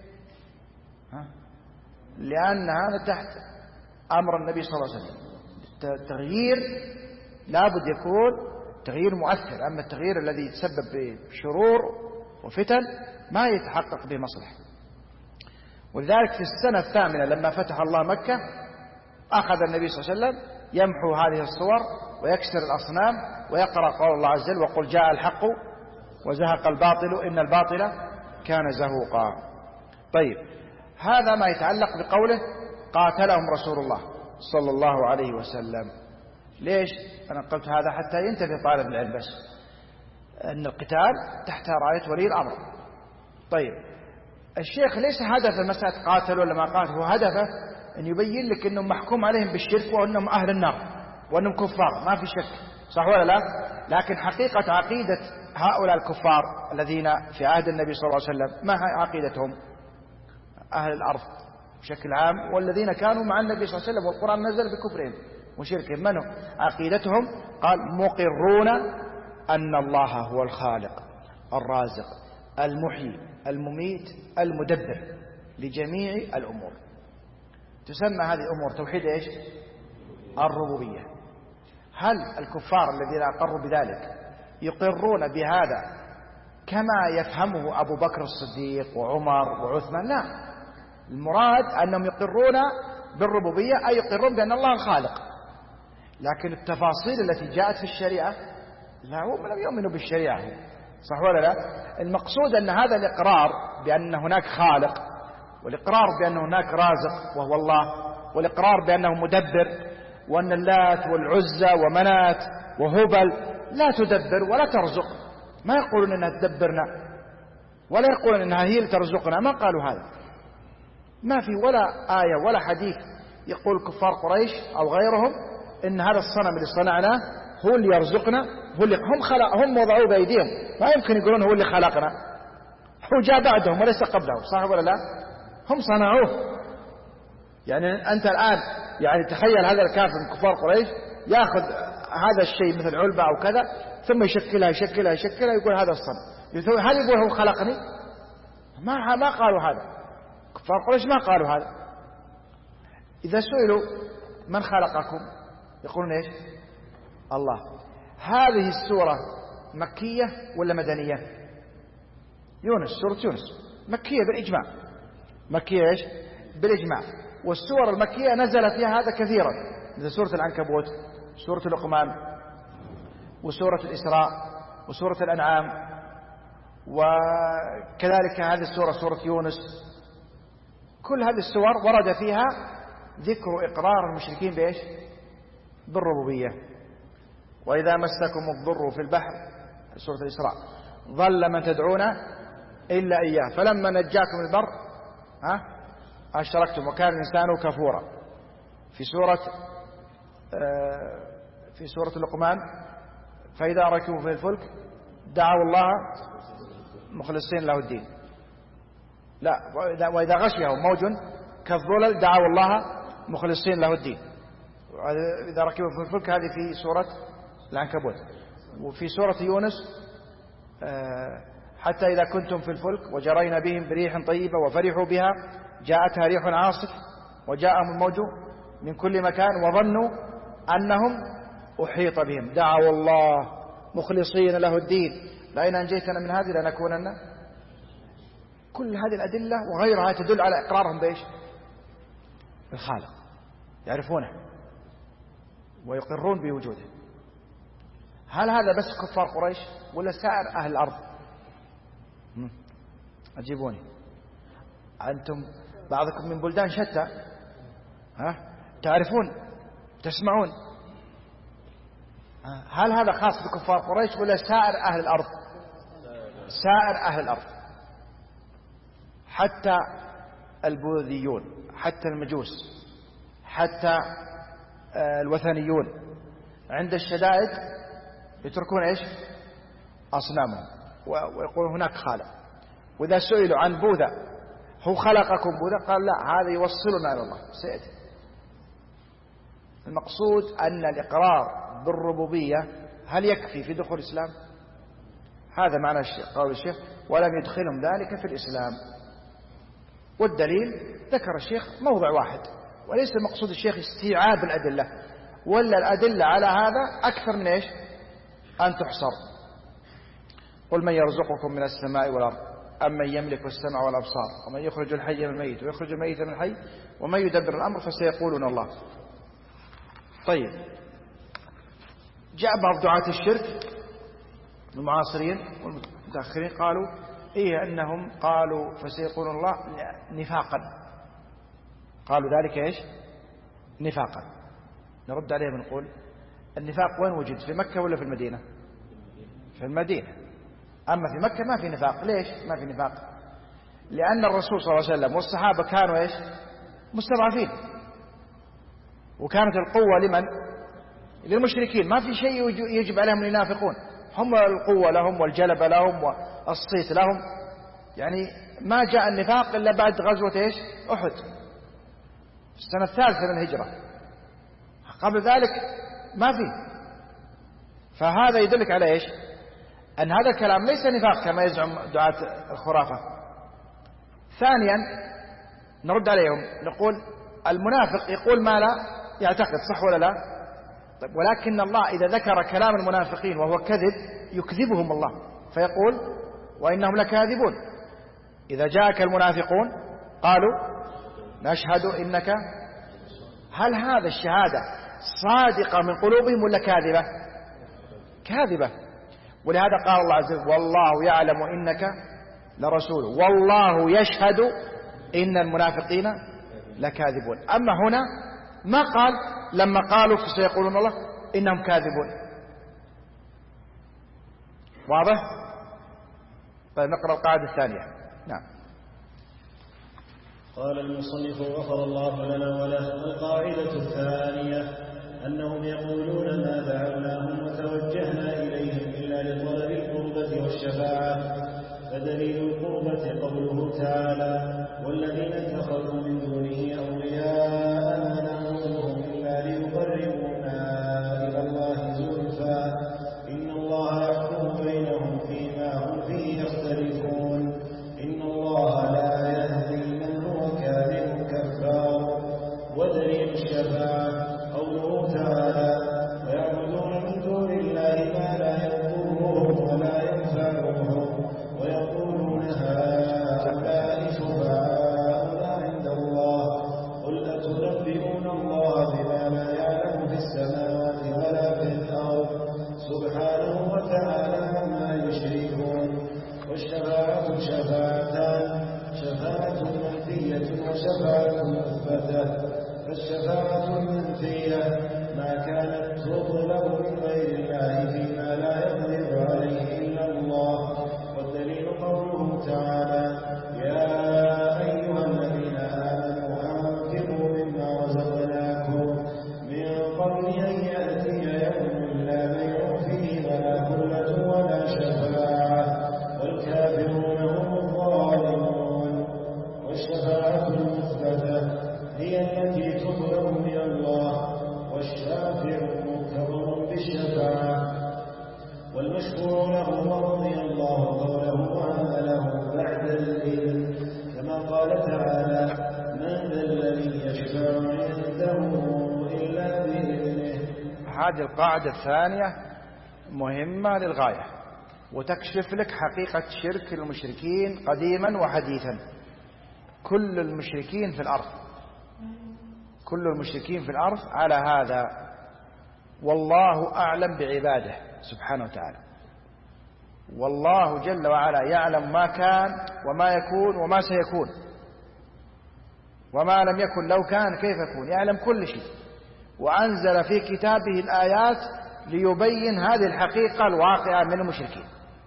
ها؟ لأن هذا تحت أمر النبي صلى الله عليه وسلم. التغيير لابد يكون تغيير مؤثر، أما التغيير الذي يتسبب بشرور وفتن ما يتحقق به مصلحة. ولذلك في السنة الثامنة لما فتح الله مكة أخذ النبي صلى الله عليه وسلم يمحو هذه الصور ويكسر الأصنام ويقرأ قول الله عز وجل: وقل جاء الحق وزهق الباطل إن الباطل كان زهوقا. طيب، هذا ما يتعلق بقوله قاتلهم رسول الله صلى الله عليه وسلم. ليش أنا قلت هذا؟ حتى ينتبه طالب العلم بس أن القتال تحت راية ولي الأمر. طيب، الشيخ ليس هدف المسألة قاتل ولا ما قاتل، هو هدفه أن يبين لك أنهم محكوم عليهم بالشرك وأنهم أهل النار وأنهم كفار، ما في شك، صح ولا لا؟ لكن حقيقة عقيدة هؤلاء الكفار الذين في عهد النبي صلى الله عليه وسلم ما عقيدتهم؟ أهل الأرض بشكل عام، والذين كانوا مع النبي صلى الله عليه وسلم والقرآن نزل بكفرهم وشركهم، من هم عقيدتهم؟ قال مقرون أن الله هو الخالق الرازق المحيي المميت المدبر لجميع الأمور. تسمى هذه الأمور توحيد إيش؟ الربوبية. هل الكفار الذين أقروا بذلك يقرون بهذا كما يفهمه أبو بكر الصديق وعمر وعثمان؟ لا، المراد أنهم يقرون بالربوبية أي يقرون بأن الله الخالق، لكن التفاصيل التي جاءت في الشريعة لا، هم لم يؤمنوا بالشريعة، صح ولا لا؟ المقصود أن هذا الإقرار بأن هناك خالق، والإقرار بأن هناك رازق وهو الله، والإقرار بأنه مدبر، وأن اللات والعزى ومنات وهبل لا تدبر ولا ترزق، ما يقولون أنها تدبرنا ولا يقولون أنها هي اللي ترزقنا، ما قالوا هذا. ما في ولا آية ولا حديث يقول كفار قريش أو غيرهم إن هذا الصنم اللي صنعناه هو اللي يرزقنا، هو اللي هم خلق، هم وضعوه بأيديهم، ما يمكن يقولون هو اللي خلقنا، هو جاء بعدهم وليس قبلهم، صح ولا لا؟ هم صنعوه. يعني أنت الآن يعني تخيل هذا الكافر من كفار قريش يأخذ هذا الشيء مثل علبة أو كذا ثم يشكلها يشكلها يشكلها يقول هذا الصنم، هل يقول هو خلقني؟ ما ما قالوا هذا، كفار قريش ما قالوا هذا. إذا سئلوا من خلقكم يقولون إيش؟ الله. هذه السورة مكية ولا مدنية؟ يونس، سورة يونس مكية بالإجماع، مكية إيش؟ بالإجماع. والسور المكية نزل فيها هذا كثيرا، مثل سورة العنكبوت، سورة لقمان، وسورة الإسراء، وسورة الأنعام، وكذلك هذه السورة سورة يونس. كل هذه السور ورد فيها ذكر إقرار المشركين بإيش؟ بالربوبية. وإذا مسكم الضر في البحر، سورة الإسراء، ظل من تدعون إلا إياه فلما نجاكم البر ها أشركتم وكان الإنسان كفورا. في سورة في سورة لقمان فإذا ركبوا في الفلك دعوا الله مخلصين له الدين، لا، وإذا غشيهم موج كالظلل دعوا الله مخلصين له الدين. إذا ركبوا في الفلك هذه في سورة العنكبوت. وفي سورة يونس حتى إذا كنتم في الفلك وجرينا بهم بريح طيبة وفرحوا بها جاءتها ريح عاصف وجاءهم الموج من كل مكان وظنوا أنهم أحيط بهم دعوا الله مخلصين له الدين لئن أنجيتنا من هذه لنكونن. كل هذه الأدلة وغيرها تدل على إقرارهم بإيش؟ بالخالق، يعرفونه ويقرون بوجوده. هل هذا بس كفار قريش ولا سائر أهل الأرض؟ أجيبوني، أنتم بعضكم من بلدان شتى، ها تعرفون تسمعون، هل هذا خاص بكفار قريش ولا سائر أهل الأرض؟ سائر أهل الأرض، حتى البوذيون، حتى المجوس، حتى الوثنيون عند الشدائد يتركون إيش؟ أصنامهم ويقولون هناك خالق. وإذا سئلوا عن بوذا هو خلقكم بوذا قال لا، هذا يوصلنا إلى الله سيأتي. المقصود أن الإقرار بالربوبية هل يكفي في دخول الإسلام؟ هذا معنى قول الشيخ ولم يدخلهم ذلك في الإسلام. والدليل ذكر الشيخ موضع واحد، وليس مقصود الشيخ استيعاب الأدلة، ولا الأدلة على هذا أكثر من إيش؟ أن تحصر. قل من يرزقكم من السماء والأرض أم من يملك السمع والأبصار ومن يخرج الحي من الميت ويخرج الميت من الحي ومن يدبر الأمر فسيقولون الله. طيب، جاء بعض دعاة الشرك المعاصرين والمتأخرين قالوا إيه أنهم قالوا فسيقولون الله نفاقا، قالوا ذلك إيش؟ نفاقا. نرد عليهم ونقول النفاق وين وجد؟ في مكة ولا في المدينة؟ في المدينة. أما في مكة ما في نفاق. ليش ما في نفاق؟ لأن الرسول صلى الله عليه وسلم والصحابة كانوا إيش؟ مستضعفين، وكانت القوة لمن؟ للمشركين، ما في شيء يجب عليهم أن ينافقون، هم القوة لهم والجلب لهم والصيت لهم، يعني ما جاء النفاق إلا بعد غزوة إيش؟ أحد في السنة الثالثة من الهجرة، قبل ذلك ما فيه. فهذا يدلك على إيش؟ أن هذا الكلام ليس نفاق كما يزعم دعاة الخرافة. ثانيا نرد عليهم نقول المنافق يقول ما لا يعتقد، صح ولا لا؟ طيب ولكن الله إذا ذكر كلام المنافقين وهو كذب يكذبهم الله فيقول وإنهم لكاذبون. إذا جاءك المنافقون قالوا نشهد إنك، هل هذا الشهادة صادقة من قلوبهم ولا كاذبة؟ كاذبة. ولهذا قال الله عز وجل والله يعلم إنك لرسول والله يشهد إن المنافقين لكاذبون. أما هنا ما قال لما قالوا فسيقولون الله إنهم كاذبون. واضح؟ طيب نقرأ القاعدة الثانية. نعم. قال المصنف غفر الله لنا وله. القاعدة الثانية أنهم يقولون ما دعوناهم وتوجهنا إليهم إلا لطلب القربة والشفاعة، فدليل القربة قوله تعالى والذين اتخذوا من دونه أولياء ما نعبدهم إلا ليقربونا إلى الله زلفى إن الله يحكم بينهم فيما هم فيه يختلفون إن الله لا يهدي من هو كاذب كفار. ودليل الشفاعة قوله تعالى ويعبدون من دون الله ما لا يضرهم ولا ينفعهم ويقولون هؤلاء شفعاؤنا عند الله قل أتنبئون الله بما لا يعلم في السماوات ولا في الأرض سبحانه وتعالى عما يشركون. والشفاعة شفاعتان، شفاعة منفية وشفاعة مثبتة. فالشفاعة المنفية ما كانت تطلب من غير الله فيما لا يقدر عليه إلا الله. والدليل قوله تعالى يا أيها الذين آمنوا أنفقوا مما رزقناكم من قبل أن يأتي يوم لا بيع فيه ولا خلة ولا شفاعة والكافرون هم الظالمون. والشفاعة المثبتة هي التي تطلب من الله والشافع مكرم بالشفاعة والمشكور له ورضي الله قوله وعمله بعد الإذن كما قال تعالى من ذا الذي يشفع عنده إلا بإذنه. هذه القاعدة الثانية مهمة للغاية وتكشف لك حقيقة شرك المشركين قديما وحديثا. كل المشركين في الأرض كل المشركين في الأرض على هذا، والله أعلم بعباده سبحانه وتعالى. والله جل وعلا يعلم ما كان وما يكون وما سيكون وما لم يكن لو كان كيف يكون، يعلم كل شيء. وأنزل في كتابه الآيات ليبين هذه الحقيقة الواقعة من المشركين.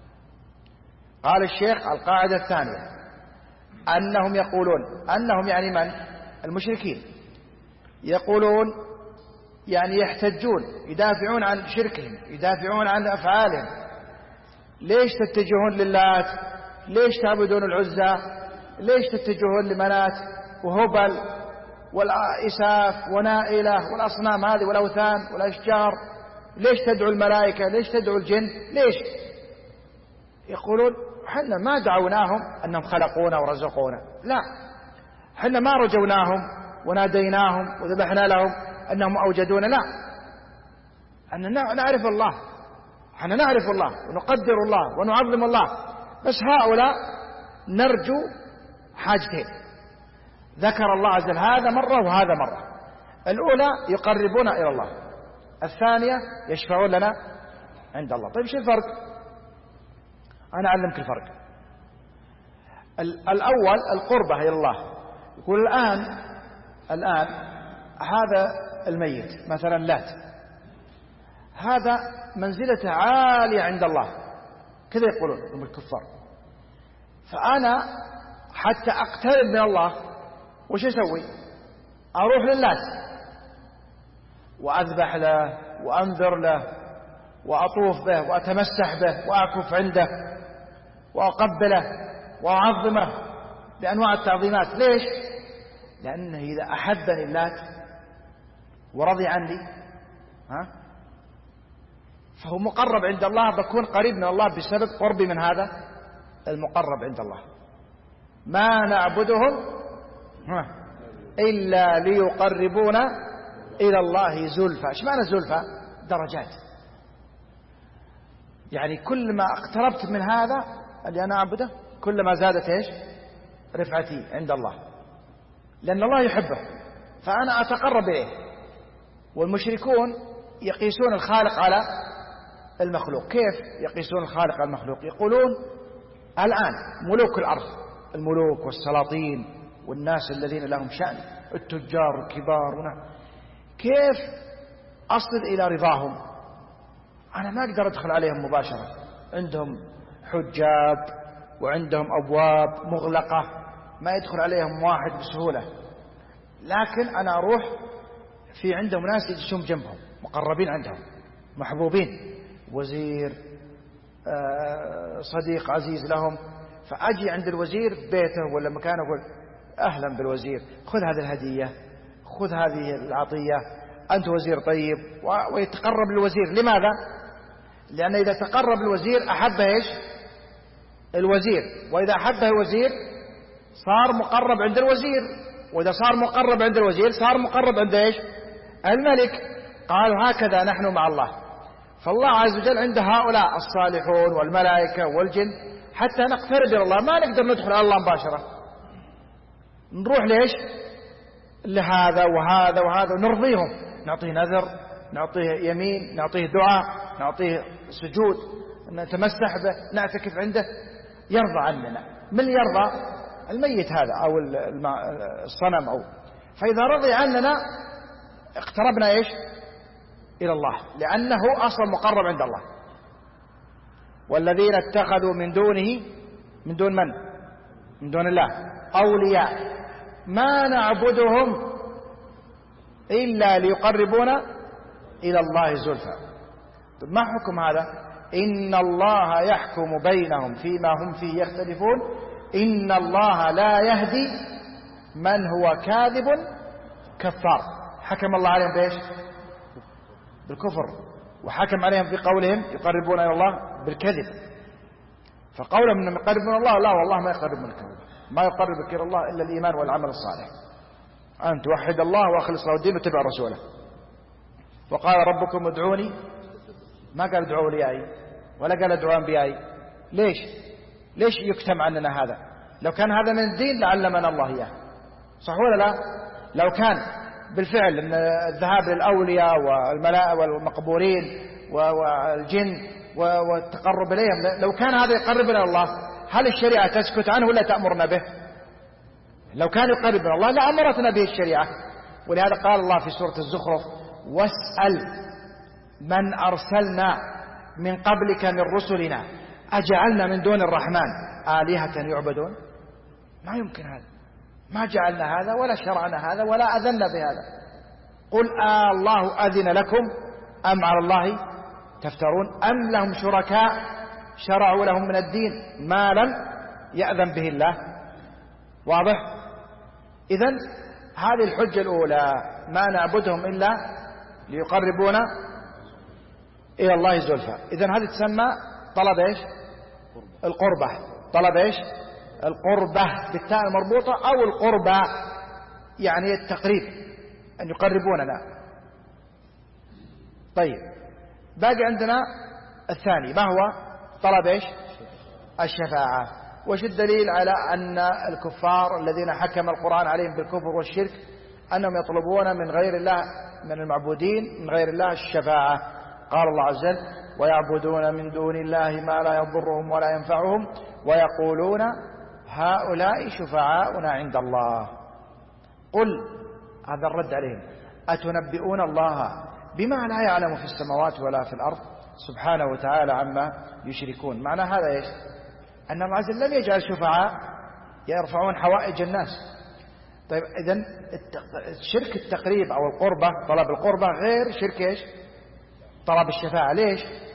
قال الشيخ القاعدة الثانية أنهم يقولون، أنهم يعني من؟ المشركين، يقولون يعني يحتجون يدافعون عن شركهم يدافعون عن أفعالهم. ليش تتجهون للات؟ ليش تعبدون العزى؟ ليش تتجهون لمنات وهبل والإساف ونائلة والأصنام هذه والأوثان والأشجار؟ ليش تدعو الملائكة؟ ليش تدعو الجن؟ ليش؟ يقولون حنا ما دعوناهم أنهم خلقونا ورزقونا، لا، حنا ما رجوناهم وناديناهم وذبحنا لهم أنهم أوجدونا، لا، أننا نعرف الله، حنا نعرف الله ونقدر الله ونعظم الله. بس هؤلاء نرجو حاجتين ذكر الله عز وجل هذا مرة وهذا مرة. الأولى يقربونا إلى الله، الثانية يشفعون لنا عند الله. طيب شو الفرق؟ أنا أعلمك الفرق. الأول القربة إلى الله. يقول الآن الآن هذا الميت مثلا لات، هذا منزلته عالية عند الله كذا يقولون الكفار. فأنا حتى أقترب من الله وش أسوي؟ أروح للات وأذبح له وأنذر له وأطوف به وأتمسح به وأكف عنده وأقبله وأعظمه بأنواع التعظيمات. ليش؟ لأنه إذا أحبني اللات ورضي عني ها فهو مقرب عند الله، بكون قريب من الله بسبب قربي من هذا المقرب عند الله. ما نعبدهم إلا ليقربونا إلى الله زلفى. ايش معنى زلفى؟ درجات، يعني كل ما اقتربت من هذا اللي أنا أعبده كل ما زادت إيش رفعتي عند الله، لأن الله يحبه فأنا أتقرب إليه. والمشركون يقيسون الخالق على المخلوق. كيف يقيسون الخالق على المخلوق؟ يقولون الآن ملوك الأرض، الملوك والسلاطين والناس الذين لهم شأن، التجار الكبار ونه. كيف أصل إلى رضاهم؟ أنا ما أقدر أدخل عليهم مباشرة، عندهم حجاب وعندهم أبواب مغلقة ما يدخل عليهم واحد بسهولة، لكن أنا أروح في عندهم ناس يجلسون جنبهم مقربين عندهم محبوبين، وزير صديق عزيز لهم، فأجي عند الوزير بيته ولا مكانه أقول أهلا بالوزير، خذ هذه الهدية، خذ هذه العطية، أنت وزير طيب، ويتقرب للوزير. لماذا؟ لأن إذا تقرب الوزير أحبه إيش الوزير، وإذا أحبه الوزير صار مقرب عند الوزير، وإذا صار مقرب عند الوزير صار مقرب عند إيش الملك. قالوا هكذا نحن مع الله. فالله عز وجل عند هؤلاء الصالحون والملائكة والجن حتى نقترب إلى الله ما نقدر ندخل على الله مباشرة، نروح ليش لهذا وهذا وهذا ونرضيهم، نعطيه نذر، نعطيه يمين، نعطيه دعاء، نعطيه سجود، نتمسح به، نعتكف عنده، يرضى عننا. من يرضى؟ الميت هذا أو الصنم أو. فإذا رضي عننا اقتربنا إيش إلى الله، لأنه أصلا مقرب عند الله. والذين اتخذوا من دونه، من دون من؟ من دون الله، أولياء ما نعبدهم إلا ليقربونا إلى الله زلفى. ما حكم هذا؟ إن الله يحكم بينهم فيما هم فيه يختلفون إن الله لا يهدي من هو كاذب كفار. حكم الله عليهم بإيش؟ بالكفر، وحكم عليهم في قولهم يقربون إلى الله بالكذب. فقولهم أنهم يقربون الله، لا والله ما يقرب من الكذب، ما يقربك إلى الله إلا الإيمان والعمل الصالح، أن توحد الله وأخلص له الدين وتبع رسوله. وقال ربكم ادعوني، ما قال ادعوا لي ولا قال ادعوا أنبيائي. ليش؟ ليش يكتم عننا هذا؟ لو كان هذا من الدين لعلمنا الله إياه، صح ولا لا؟ لو كان بالفعل أن الذهاب للأولياء والملائكة والمقبورين والجن والتقرب إليهم، لو كان هذا يقرب إلى الله هل الشريعة تسكت عنه ولا تأمرنا به؟ لو كان يقرب إلى الله لأمرتنا به الشريعة. ولهذا قال الله في سورة الزخرف واسأل من أرسلنا من قبلك من رسلنا أجعلنا من دون الرحمن آلهة يعبدون. ما يمكن هذا، ما جعلنا هذا ولا شرعنا هذا ولا أذنا بهذا. قل آه الله أذن لكم أم على الله تفترون أم لهم شركاء شرعوا لهم من الدين ما لم يأذن به الله. واضح؟ إذن هذه الحجة الأولى، ما نعبدهم إلا ليقربونا إلى الله زلفى. إذن هذه تسمى طلب إيش؟ القربة. طلب إيش؟ القربة بالتاء المربوطة، أو القربة يعني التقريب، أن يقربوننا. طيب باقي عندنا الثاني، ما هو؟ طلب إيش؟ الشفاعة. وش الدليل على أن الكفار الذين حكم القرآن عليهم بالكفر والشرك أنهم يطلبون من غير الله، من المعبودين من غير الله الشفاعة؟ قال الله عز وجل ويعبدون من دون الله ما لا يضرهم ولا ينفعهم ويقولون هؤلاء شفعاؤنا عند الله. قل، هذا الرد عليهم، أتنبئون الله بما لا يعلم في السماوات ولا في الأرض سبحانه وتعالى عما يشركون. معنى هذا إيش؟ أن الله عز وجل لم يجعل شفعاء يرفعون حوائج الناس. طيب إذن شرك التقريب أو القربة، طلب القربة غير شرك إيش؟ طلب الشفاعة. ليش؟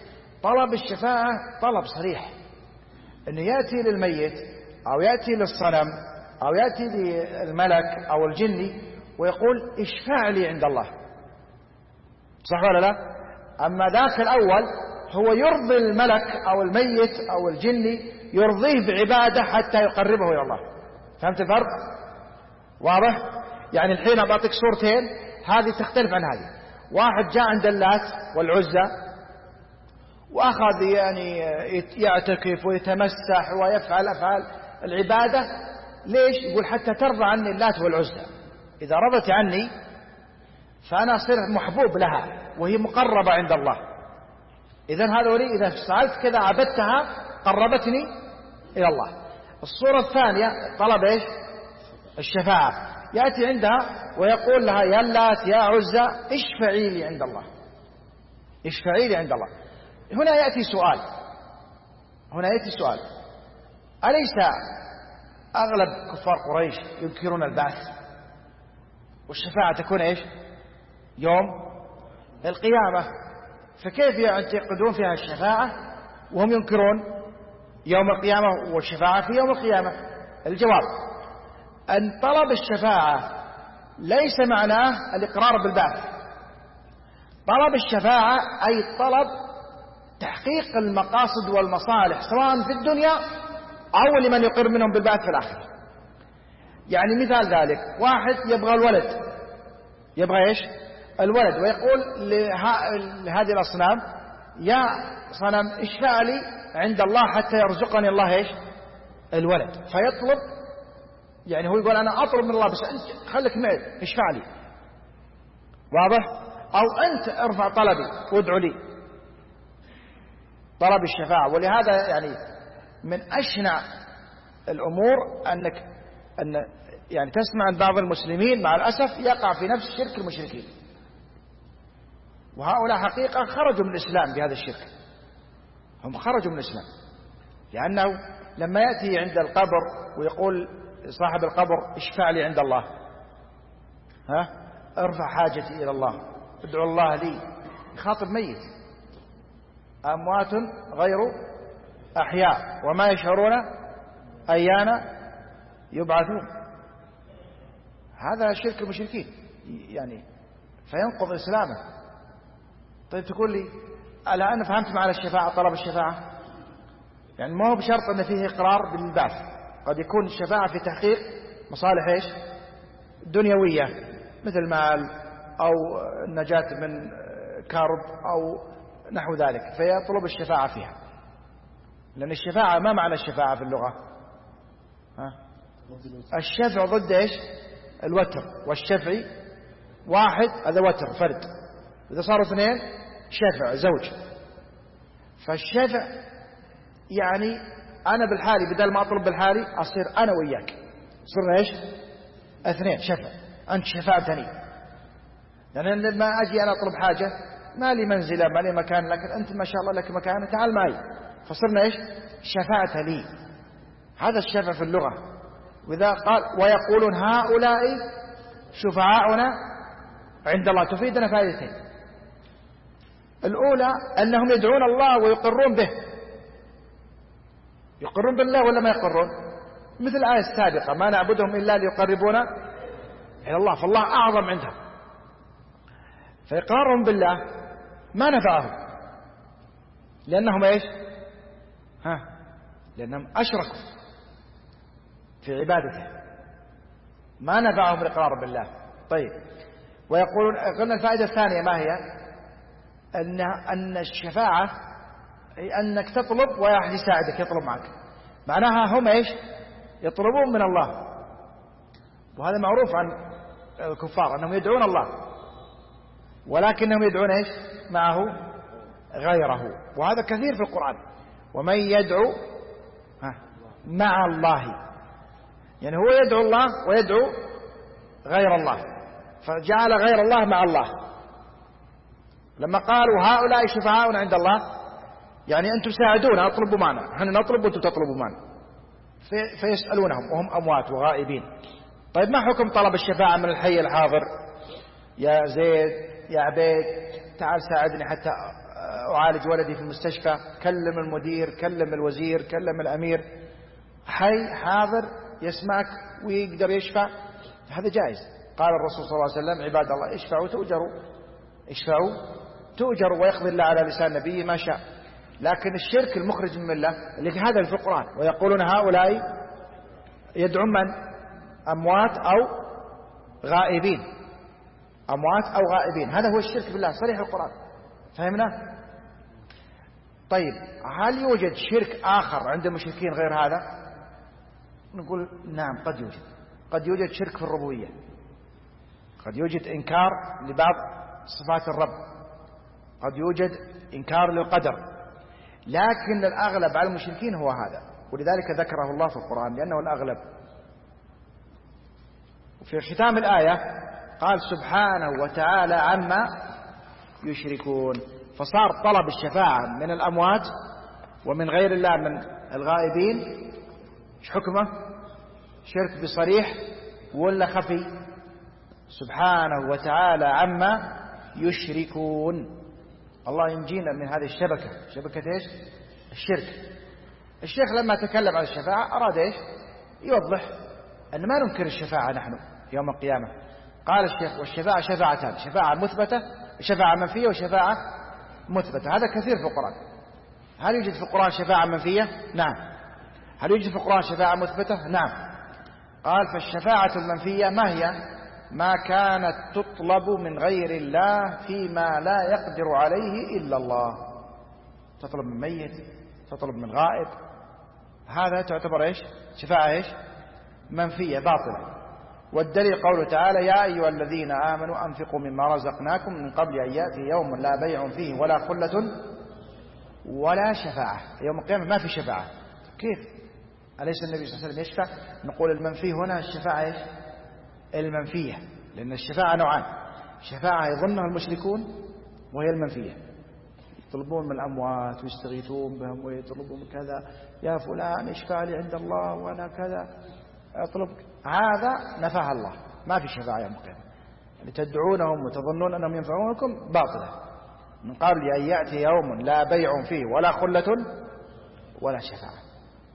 طلب الشفاعة طلب صريح، أنه يأتي للميت أو يأتي للصنم أو يأتي للملك أو الجني ويقول اشفع لي عند الله، صح ولا لا؟ أما ذاك الأول هو يرضي الملك أو الميت أو الجني، يرضيه بعبادة حتى يقربه إلى الله. فهمت الفرق؟ واضح؟ يعني الحين أعطيك صورتين، هذه تختلف عن هذه. واحد جاء عند اللات والعزى وأخذ يعني يعتكف ويتمسح ويفعل أفعال العبادة. ليش؟ يقول حتى ترضى عني اللات والعزى، إذا رضت عني فأنا أصير محبوب لها وهي مقربة عند الله. إذن هذا ولي إذا فعلت كذا عبدتها قربتني إلى الله. الصورة الثانية طلب إيش؟ الشفاعة، يأتي عندها ويقول لها يا اللات يا عزى اشفعي لي عند الله، اشفعي لي عند الله. هنا يأتي سؤال، هنا يأتي سؤال، أليس أغلب كفار قريش ينكرون البعث والشفاعة تكون إيش؟ يوم القيامة، فكيف يعتقدون فيها الشفاعة وهم ينكرون يوم القيامة والشفاعة في يوم القيامة؟ الجواب أن طلب الشفاعة ليس معناه الإقرار بالبعث. طلب الشفاعة أي طلب تحقيق المقاصد والمصالح سواء في الدنيا أو لمن يقر منهم بالبعث في الآخرة. يعني مثال ذلك، واحد يبغى الولد، يبغى إيش؟ الولد، ويقول لهذه الأصنام يا صنم اشفع لي عند الله حتى يرزقني الله إيش؟ الولد. فيطلب، يعني هو يقول أنا أطلب من الله بس أنت خليك معي اشفع لي، واضح؟ أو أنت ارفع طلبي وادعو لي، طلب الشفاعة. ولهذا يعني من أشنع الأمور أنك أن يعني تسمع عن بعض المسلمين مع الأسف يقع في نفس شرك المشركين، وهؤلاء حقيقة خرجوا من الإسلام بهذا الشرك، هم خرجوا من الإسلام، لأنه لما يأتي عند القبر ويقول صاحب القبر اشفع لي عند الله، ها ارفع حاجتي إلى الله، ادعو الله لي، يخاطب ميت، أموات غير أحياء وما يشعرون أيان يبعثون. هذا شرك المشركين يعني، فينقض إسلامه. طيب تقول لي ألا أنا فهمت معنى الشفاعة، طلب الشفاعة يعني ما هو بشرط أن فيه إقرار بالبعث، قد يكون الشفاعة في تحقيق مصالح إيش؟ دنيوية مثل مال أو النجاة من كرب أو نحو ذلك، فيطلب الشفاعة فيها. لأن الشفاعة ما معنى الشفاعة في اللغة؟ ها؟ الشفع ضد إيش؟ الوتر، والشفع واحد هذا وتر فرد، إذا صاروا اثنين شفع زوج. فالشفع يعني أنا بالحالي بدل ما أطلب بالحالي أصير أنا وياك، صرنا إيش؟ اثنين شفع، أنت شفعتني. لأن لما أجي أنا أطلب حاجة ما لي منزلة ما لي مكان، لكن أنت ما شاء الله لك مكان، تعال معي، فصرنا إيش؟ شفعت لي. هذا الشفع في اللغة. وإذا قال ويقولون هؤلاء شفعاؤنا عند الله تفيدنا فائدتين. الأولى أنهم يدعون الله ويقرون به، يقرون بالله ولا ما يقرون؟ مثل الآية السابقة ما نعبدهم إلا ليقربونا إلى الله، فالله أعظم عندهم. فإقرارهم بالله ما نفعهم، لأنهم إيش؟ ها لأنهم أشركوا في عبادته، ما نفعهم الإقرار بالله. طيب ويقولون، قلنا الفائدة الثانية ما هي؟ أن أن الشفاعة أي أنك تطلب ويحد يساعدك يطلب معك، معناها هم إيش؟ يطلبون من الله. وهذا معروف عن الكفار أنهم يدعون الله ولكنهم يدعون إيش؟ معه غيره، وهذا كثير في القرآن. ومن يدعو مع الله، يعني هو يدعو الله ويدعو غير الله، فجعل غير الله مع الله. لما قالوا هؤلاء شفعاؤنا عند الله يعني أنتم ساعدونا، اطلبوا معنا، نحن نطلب وأنتم تطلبوا معنا. في فيسألونهم وهم أموات وغائبين. طيب ما حكم طلب الشفاعة من الحي الحاضر؟ يا زيد يا عبيد تعال ساعدني حتى أعالج ولدي في المستشفى، كلم المدير، كلم الوزير، كلم الأمير، حي حاضر يسمعك ويقدر يشفع، هذا جائز. قال الرسول صلى الله عليه وسلم: عباد الله اشفعوا تؤجروا، اشفعوا تؤجروا، ويقضي الله على لسان نبيه ما شاء. لكن الشرك المخرج من الله اللي هذا في القرآن، ويقولون هؤلاء يدعون من؟ أموات أو غائبين، أموات أو غائبين، هذا هو الشرك بالله صريح القرآن. فهمنا؟ طيب هل يوجد شرك آخر عند المشركين غير هذا؟ نقول نعم قد يوجد. قد يوجد شرك في الربوبية، قد يوجد إنكار لبعض صفات الرب، قد يوجد إنكار للقدر، لكن الأغلب على المشركين هو هذا، ولذلك ذكره الله في القرآن لأنه الأغلب. وفي ختام الآية قال سبحانه وتعالى عما يشركون، فصار طلب الشفاعة من الأموات ومن غير الله من الغائبين ايش حكمه؟ شرك بصريح ولا خفي؟ سبحانه وتعالى عما يشركون. الله ينجينا من هذه الشبكة، شبكة ايش؟ الشرك. الشيخ لما تكلم عن الشفاعة أراد ايش؟ يوضح أن ما ننكر الشفاعة نحن يوم القيامة. قال الشيخ والشفاعة شفاعتان، شفاعة مثبتة، شفاعة منفية وشفاعة مثبتة. هذا كثير في القرآن. هل يوجد في القرآن شفاعة منفية؟ نعم. هل يوجد في القرآن شفاعة مثبتة؟ نعم. قال فالشفاعة المنفية ما هي؟ ما كانت تطلب من غير الله فيما لا يقدر عليه إلا الله. تطلب من ميت، تطلب من غائب، هذا تعتبر ايش؟ شفاعة ايش؟ منفية باطلة. والدليل قوله تعالى يا أيها الذين آمنوا أنفقوا مما رزقناكم من قبل أن يأتي يوم لا بيع فيه ولا خلة ولا شفاعة. يوم القيامة ما في شفاعة. كيف؟ أليس النبي صلى الله عليه وسلم يشفع؟ نقول المنفي هنا الشفاعة إيش؟ المنفية، لأن الشفاعة نوعان، شفاعة يظنها المشركون وهي المنفية، يطلبون من الأموات ويستغيثون بهم ويطلبون كذا، يا فلان اشفع لي عند الله وأنا كذا أطلب، هذا نفاها الله، ما في شفاعة يوم القيامة. يعني تدعونهم وتظنون أنهم ينفعونكم باطلة، من قبل أن يأتي يوم لا بيع فيه ولا خلة ولا شفاعة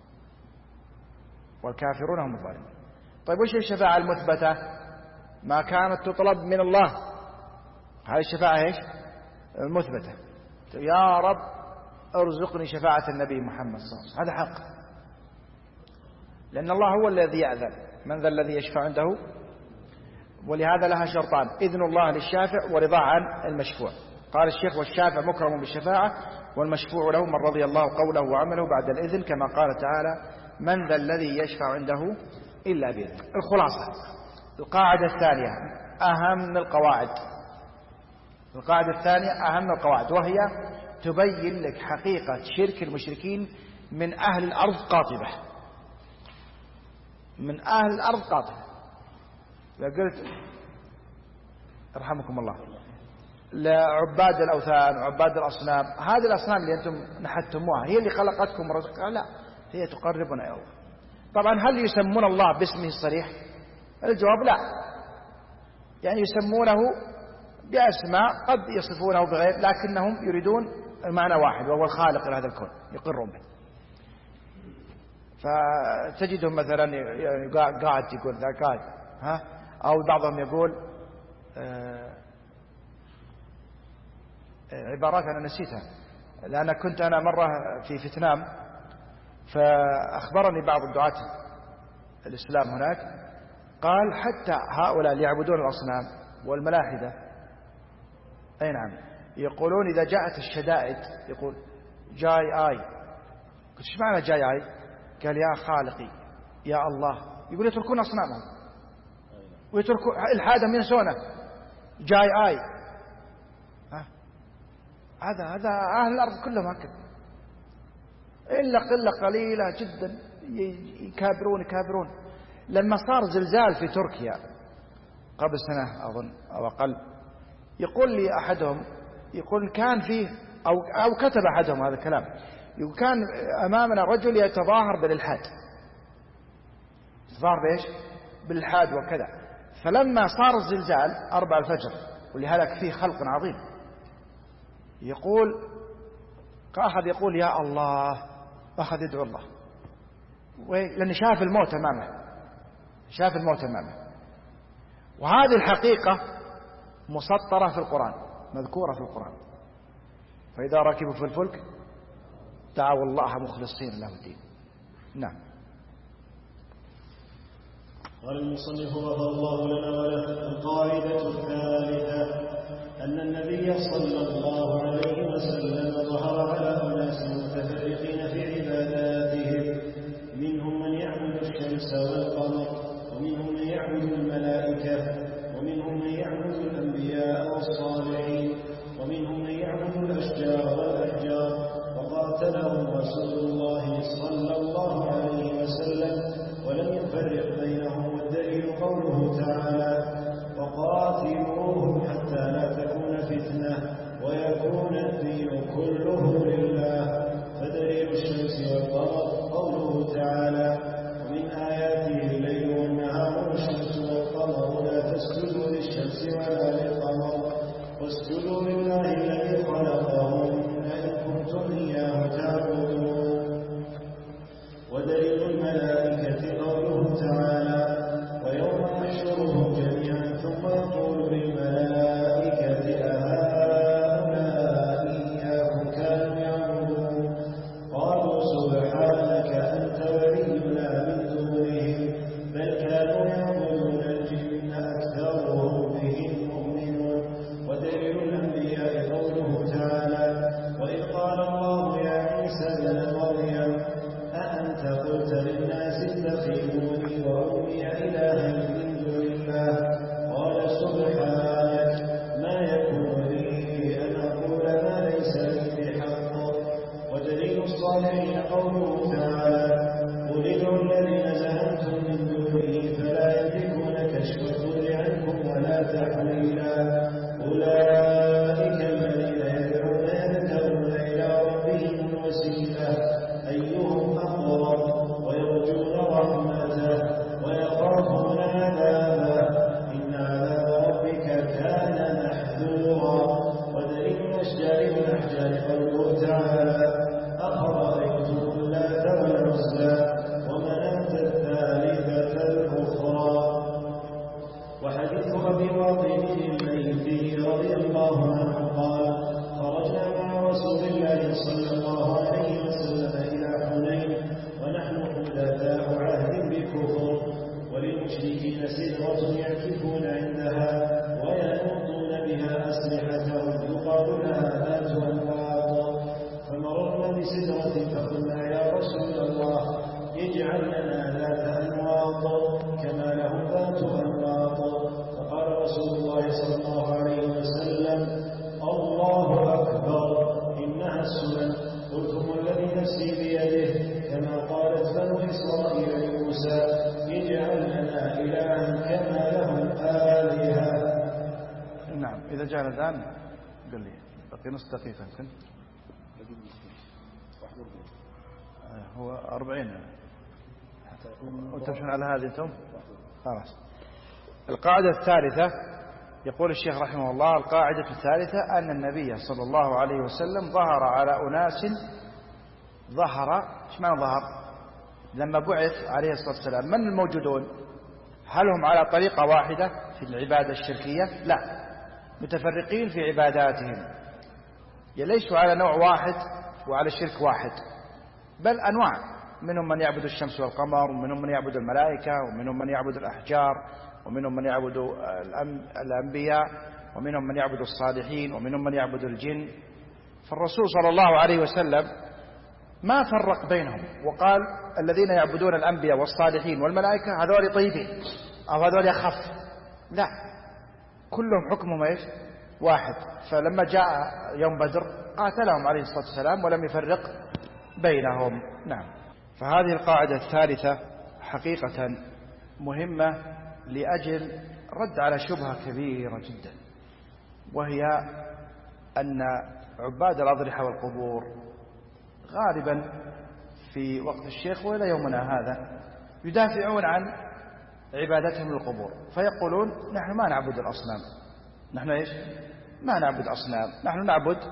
والكافرون هم الظالمون. طيب وش الشفاعة المثبتة؟ ما كانت تطلب من الله، هذه الشفاعة ايش؟ المثبتة. يا رب ارزقني شفاعة النبي محمد صلى الله عليه وسلم، هذا حق، لأن الله هو الذي يأذن، من ذا الذي يشفع عنده؟ ولهذا لها شرطان، إذن الله للشافع ورضاه عن المشفوع. قال الشيخ والشافع مكرم بالشفاعة والمشفوع له من رضي الله قوله وعمله بعد الإذن، كما قال تعالى من ذا الذي يشفع عنده إلا بإذنه. الخلاصة القاعدة الثانية أهم من القواعد، القاعدة الثانية أهم من القواعد، وهي تبين لك حقيقة شرك المشركين من أهل الأرض قاطبة، من أهل الأرض قاطبة. إذا قلت رحمكم الله لعباد الأوثان وعباد الأصنام، هذه الأصنام اللي أنتم نحتموها هي اللي خلقتكم ورزقها؟ لا، هي تقربنا إلى الله. طبعا هل يسمون الله باسمه الصريح؟ الجواب لا، يعني يسمونه بأسماء قد يصفونه بغير، لكنهم يريدون المعنى واحد وهو الخالق لهذا الكون، يقرون به. فتجدهم مثلا قاعد يقول ذا قاعد، ها، أو بعضهم يقول آه عبارات أنا نسيتها، لأن كنت أنا مرة في فيتنام، فأخبرني بعض الدعاة الإسلام هناك، قال حتى هؤلاء اللي يعبدون الأصنام والملاحدة، أي نعم، يقولون إذا جاءت الشدائد يقول جاي آي. قلت ايش معنى جاي آي؟ قال يا خالقي يا الله، يقول يتركون أصنامهم ويتركون الحادهم ينسونه، جاي آي. ها؟ هذا هذا أهل الأرض كلهم هكذا، إلا قلة قليلة جدا يكابرون يكابرون. لما صار زلزال في تركيا قبل سنة أظن أو أقل، يقول لي أحدهم، يقول كان فيه أو, أو كتب أحدهم هذا الكلام، يقول كان أمامنا رجل يتظاهر بالإلحاد، يتظاهر بإيش؟ بالإلحاد وكذا. فلما صار الزلزال أربع الفجر واللي هلك فيه خلق عظيم، يقول أخذ يقول يا الله، أخذ يدعو الله، لأنه شاف الموت أمامه، شاف الموت أمامه. وهذه الحقيقة مسطرة في القرآن، مذكورة في القرآن. فإذا ركبوا في الفلك دعوا الله مخلصين له الدين. نعم. قال المصنف غفر الله لنا وله: القاعدة الثالثة أن النبي صلى الله عليه وسلم ظهر على أناس متفرقين في عباداتهم، منهم من يعبد الشمس والقمر، ومنهم من يعبد الملائكة، ومنهم من يعبد الأنبياء والصالحين، ومنهم من يعبد الأشجار والأحجار. وقاتلهم رسول الله صلى الله عليه وسلم ولم يفرق بينهم، والدليل قوله تعالى: وقاتلوهم حتى لا تكون فتنة ويكون الدين كله لله. فدليل الشمس والقمر قوله تعالى: ومن آياته الليل والنهار والشمس والقمر لا تسجدوا للشمس ولا للقمر واسجدوا لله الذي خلقهن إن كنتم إياه تعبدون. ودليل الملائكة قوله تعالى: ويوم يحشرهم جميعا ثم يقول للملائكة أهؤلاء إياكم كانوا يعبدون؟ قالوا سبحانك أنت ولينا من دونهم بل كانوا يعبدون الجن أكثرهم بهم مؤمنون. ودليل الأنبياء قوله تعالى: وإذ قال الله يا عيسى ابن مريم أأنت قلت للناس اتخذوني وأمي إلهين من دون الله؟ قال سبحانك ما يكون لي أن أقول ما ليس لي بحق. ودليل الصالحين قوله تعالى: قل ادعوا الذين زعمتم من دونه فلا يملكون كشف الضر عنكم ولا تحويلا. أولئك الذين يدعون يبتغون إلى ربهم الوسيلة أيهم أقرب ويرجون رحمته ويخافون عذابه إن عذاب ربك كان محذورا. ودليل الأشجار والأحجار قوله تعالى: أفرأيتم اللات والعزى ومناة الثالثة الأخرى. وحديث أبي واقد الليثي رضي الله عنه قال: خرجنا مع رسول الله صلى الله عليه وسلم إلى حنين ونحن حدثاء عهد بكفر، وللمشركين سدرة يعكفون عندها وينوطون بها أسلحتهم يقال لها ذات أنواط. فمررنا بسدرة فقلنا يا رسول الله اجعل لنا ذات أنواط كما لهم ذات أنواط. فقال رسول الله صلى الله عليه وسلم: الله أكبر إنها السنن. قلتم الذي نفسي بيده كما قالت بنو إسرائيل لموسى اجعل لنا إلها كما لهم آلهة. نعم. إذا جاء الآن قل لي بقي نص دقيقة يمكن. هو أربعين وتمشون على هذه أنتم خلاص. القاعدة الثالثة يقول الشيخ رحمه الله: القاعدة الثالثة أن النبي صلى الله عليه وسلم ظهر على أناس. ظهر ايش معنى ظهر؟ لما بعث عليه الصلاة والسلام من الموجودون؟ هل هم على طريقة واحدة في العبادة الشركية؟ لا، متفرقين في عباداتهم، ليسوا على نوع واحد وعلى الشرك واحد، بل أنواع، منهم من يعبد الشمس والقمر، ومنهم من يعبد الملائكة، ومنهم من يعبد الأحجار، ومنهم من يعبد الأنبياء، ومنهم من يعبد الصالحين، ومنهم من يعبد الجن. فالرسول صلى الله عليه وسلم ما فرق بينهم وقال الذين يعبدون الأنبياء والصالحين والملائكة هذول طيبين أو هذول أخف، لا، كلهم حكمهم إيش؟ واحد. فلما جاء يوم بدر قاتلهم عليه الصلاة والسلام ولم يفرق بينهم. نعم. فهذه القاعدة الثالثة حقيقة مهمة لأجل رد على شبهة كبيرة جدا، وهي أن عباد الأضرحة والقبور غالبا في وقت الشيخ وإلى يومنا هذا يدافعون عن عبادتهم للقبور، فيقولون نحن ما نعبد الأصنام، نحن إيش؟ ما نعبد أصنام، نحن نعبد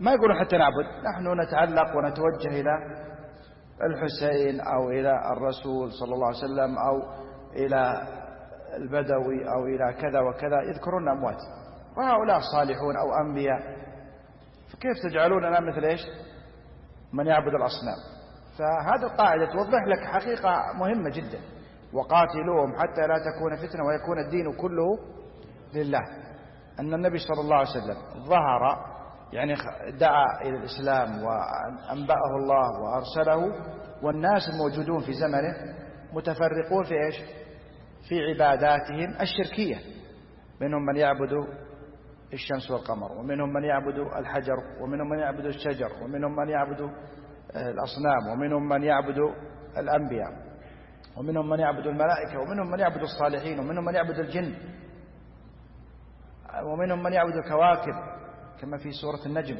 ما يقولون حتى نعبد، نحن نتعلق ونتوجه إلى الحسين أو إلى الرسول صلى الله عليه وسلم أو إلى البدوي أو إلى كذا وكذا، يذكرون أموات، وهؤلاء صالحون أو أنبياء، فكيف تجعلوننا مثل إيش من يعبد الأصنام؟ فهذه القاعدة توضح لك حقيقة مهمة جدا: وقاتلوهم حتى لا تكون فتنة ويكون الدين كله لله. أن النبي صلى الله عليه وسلم ظهر، يعني دعا إلى الإسلام وأنبأه الله وأرسله، والناس الموجودون في زمنه متفرقون في إيش؟ في عباداتهم الشركية، منهم من يعبد الشمس والقمر، ومنهم من يعبد الحجر، ومنهم من يعبد الشجر، ومنهم من يعبد الأصنام، ومنهم من يعبد الأنبياء، ومنهم من يعبد الملائكة، ومنهم من يعبد الصالحين، ومنهم من يعبد الجن، ومنهم من يعبد الكواكب كما في سورة النجم،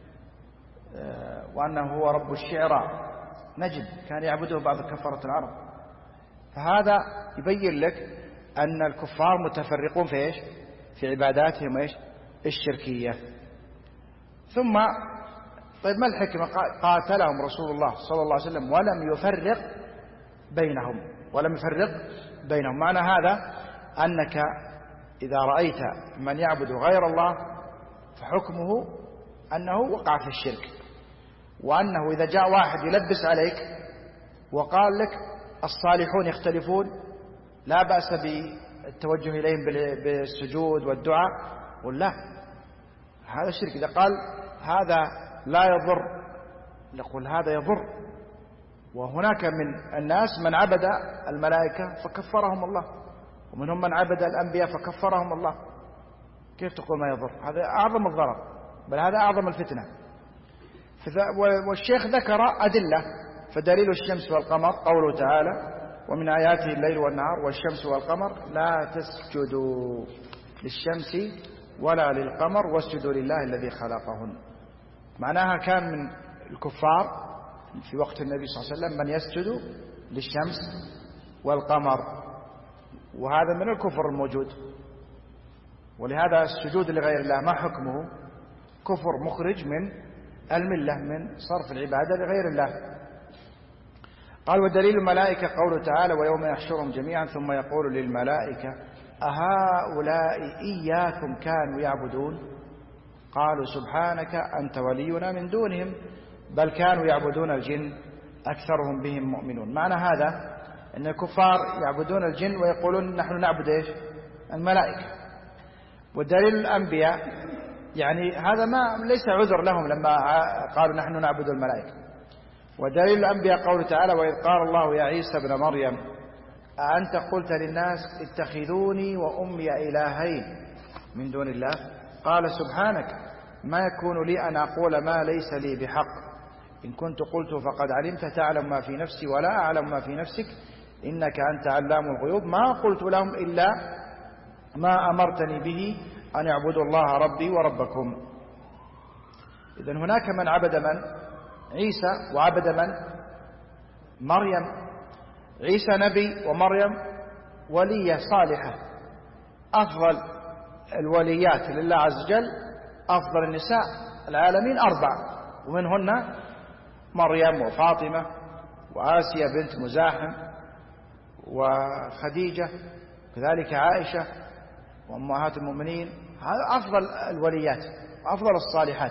وأنه هو رب الشعرى، نجم كان يعبده بعض كفرة العرب. فهذا يبين لك أن الكفار متفرقون في إيش؟ في عباداتهم إيش؟ الشركية. ثم طيب ما الحكمة؟ قاتلهم رسول الله صلى الله عليه وسلم ولم يفرق بينهم، ولم يفرق بينهم. معنى هذا أنك إذا رأيت من يعبد غير الله فحكمه أنه وقع في الشرك، وأنه إذا جاء واحد يلبس عليك وقال لك الصالحون يختلفون لا بأس بالتوجه إليهم بالسجود والدعاء، قل لا، هذا الشرك. إذا قال هذا لا يضر نقول هذا يضر. وهناك من الناس من عبد الملائكة فكفرهم الله، ومنهم من عبد الأنبياء فكفرهم الله. كيف تقول ما يضر؟ هذا أعظم الضرر، بل هذا أعظم الفتنة. والشيخ ذكر أدلة، فدليل الشمس والقمر قوله تعالى: ومن آياته الليل والنهار والشمس والقمر لا تسجدوا للشمس ولا للقمر واسجدوا لله الذي خلقهن. معناها كان من الكفار في وقت النبي صلى الله عليه وسلم من يسجد للشمس والقمر، وهذا من الكفر الموجود. ولهذا السجود لغير الله ما حكمه؟ كفر مخرج من الملة، من صرف العبادة لغير الله. قال: ودليل الملائكة قوله تعالى: ويوم يحشرهم جميعا ثم يقول للملائكة أهؤلاء إياكم كانوا يعبدون؟ قالوا سبحانك أنت ولينا من دونهم بل كانوا يعبدون الجن أكثرهم بهم مؤمنون. معنى هذا أن الكفار يعبدون الجن ويقولون نحن نعبد إيش؟ الملائكة. ودليل الأنبياء يعني هذا ما ليس عذر لهم لما قالوا نحن نعبد الملائكة. ودليل الأنبياء قوله تعالى: وإذ قال الله يا عيسى ابن مريم أأنت قلت للناس اتخذوني وأمي إلهين من دون الله قال سبحانك ما يكون لي أن أقول ما ليس لي بحق إن كنت قلت فقد علمت تعلم ما في نفسي ولا أعلم ما في نفسك إنك أنت علام الغيوب ما قلت لهم إلا ما أمرتني به أن يعبدوا الله ربي وربكم. إذن هناك من عبد من؟ عيسى، وعبد من؟ مريم. عيسى نبي ومريم ولية صالحة، أفضل الوليات لله عز وجل، أفضل النساء العالمين أربع، ومنهن مريم وفاطمة وآسيا بنت مزاحم وخديجة، كذلك عائشة وأمهات المؤمنين. هذا أفضل الوليات وأفضل الصالحات.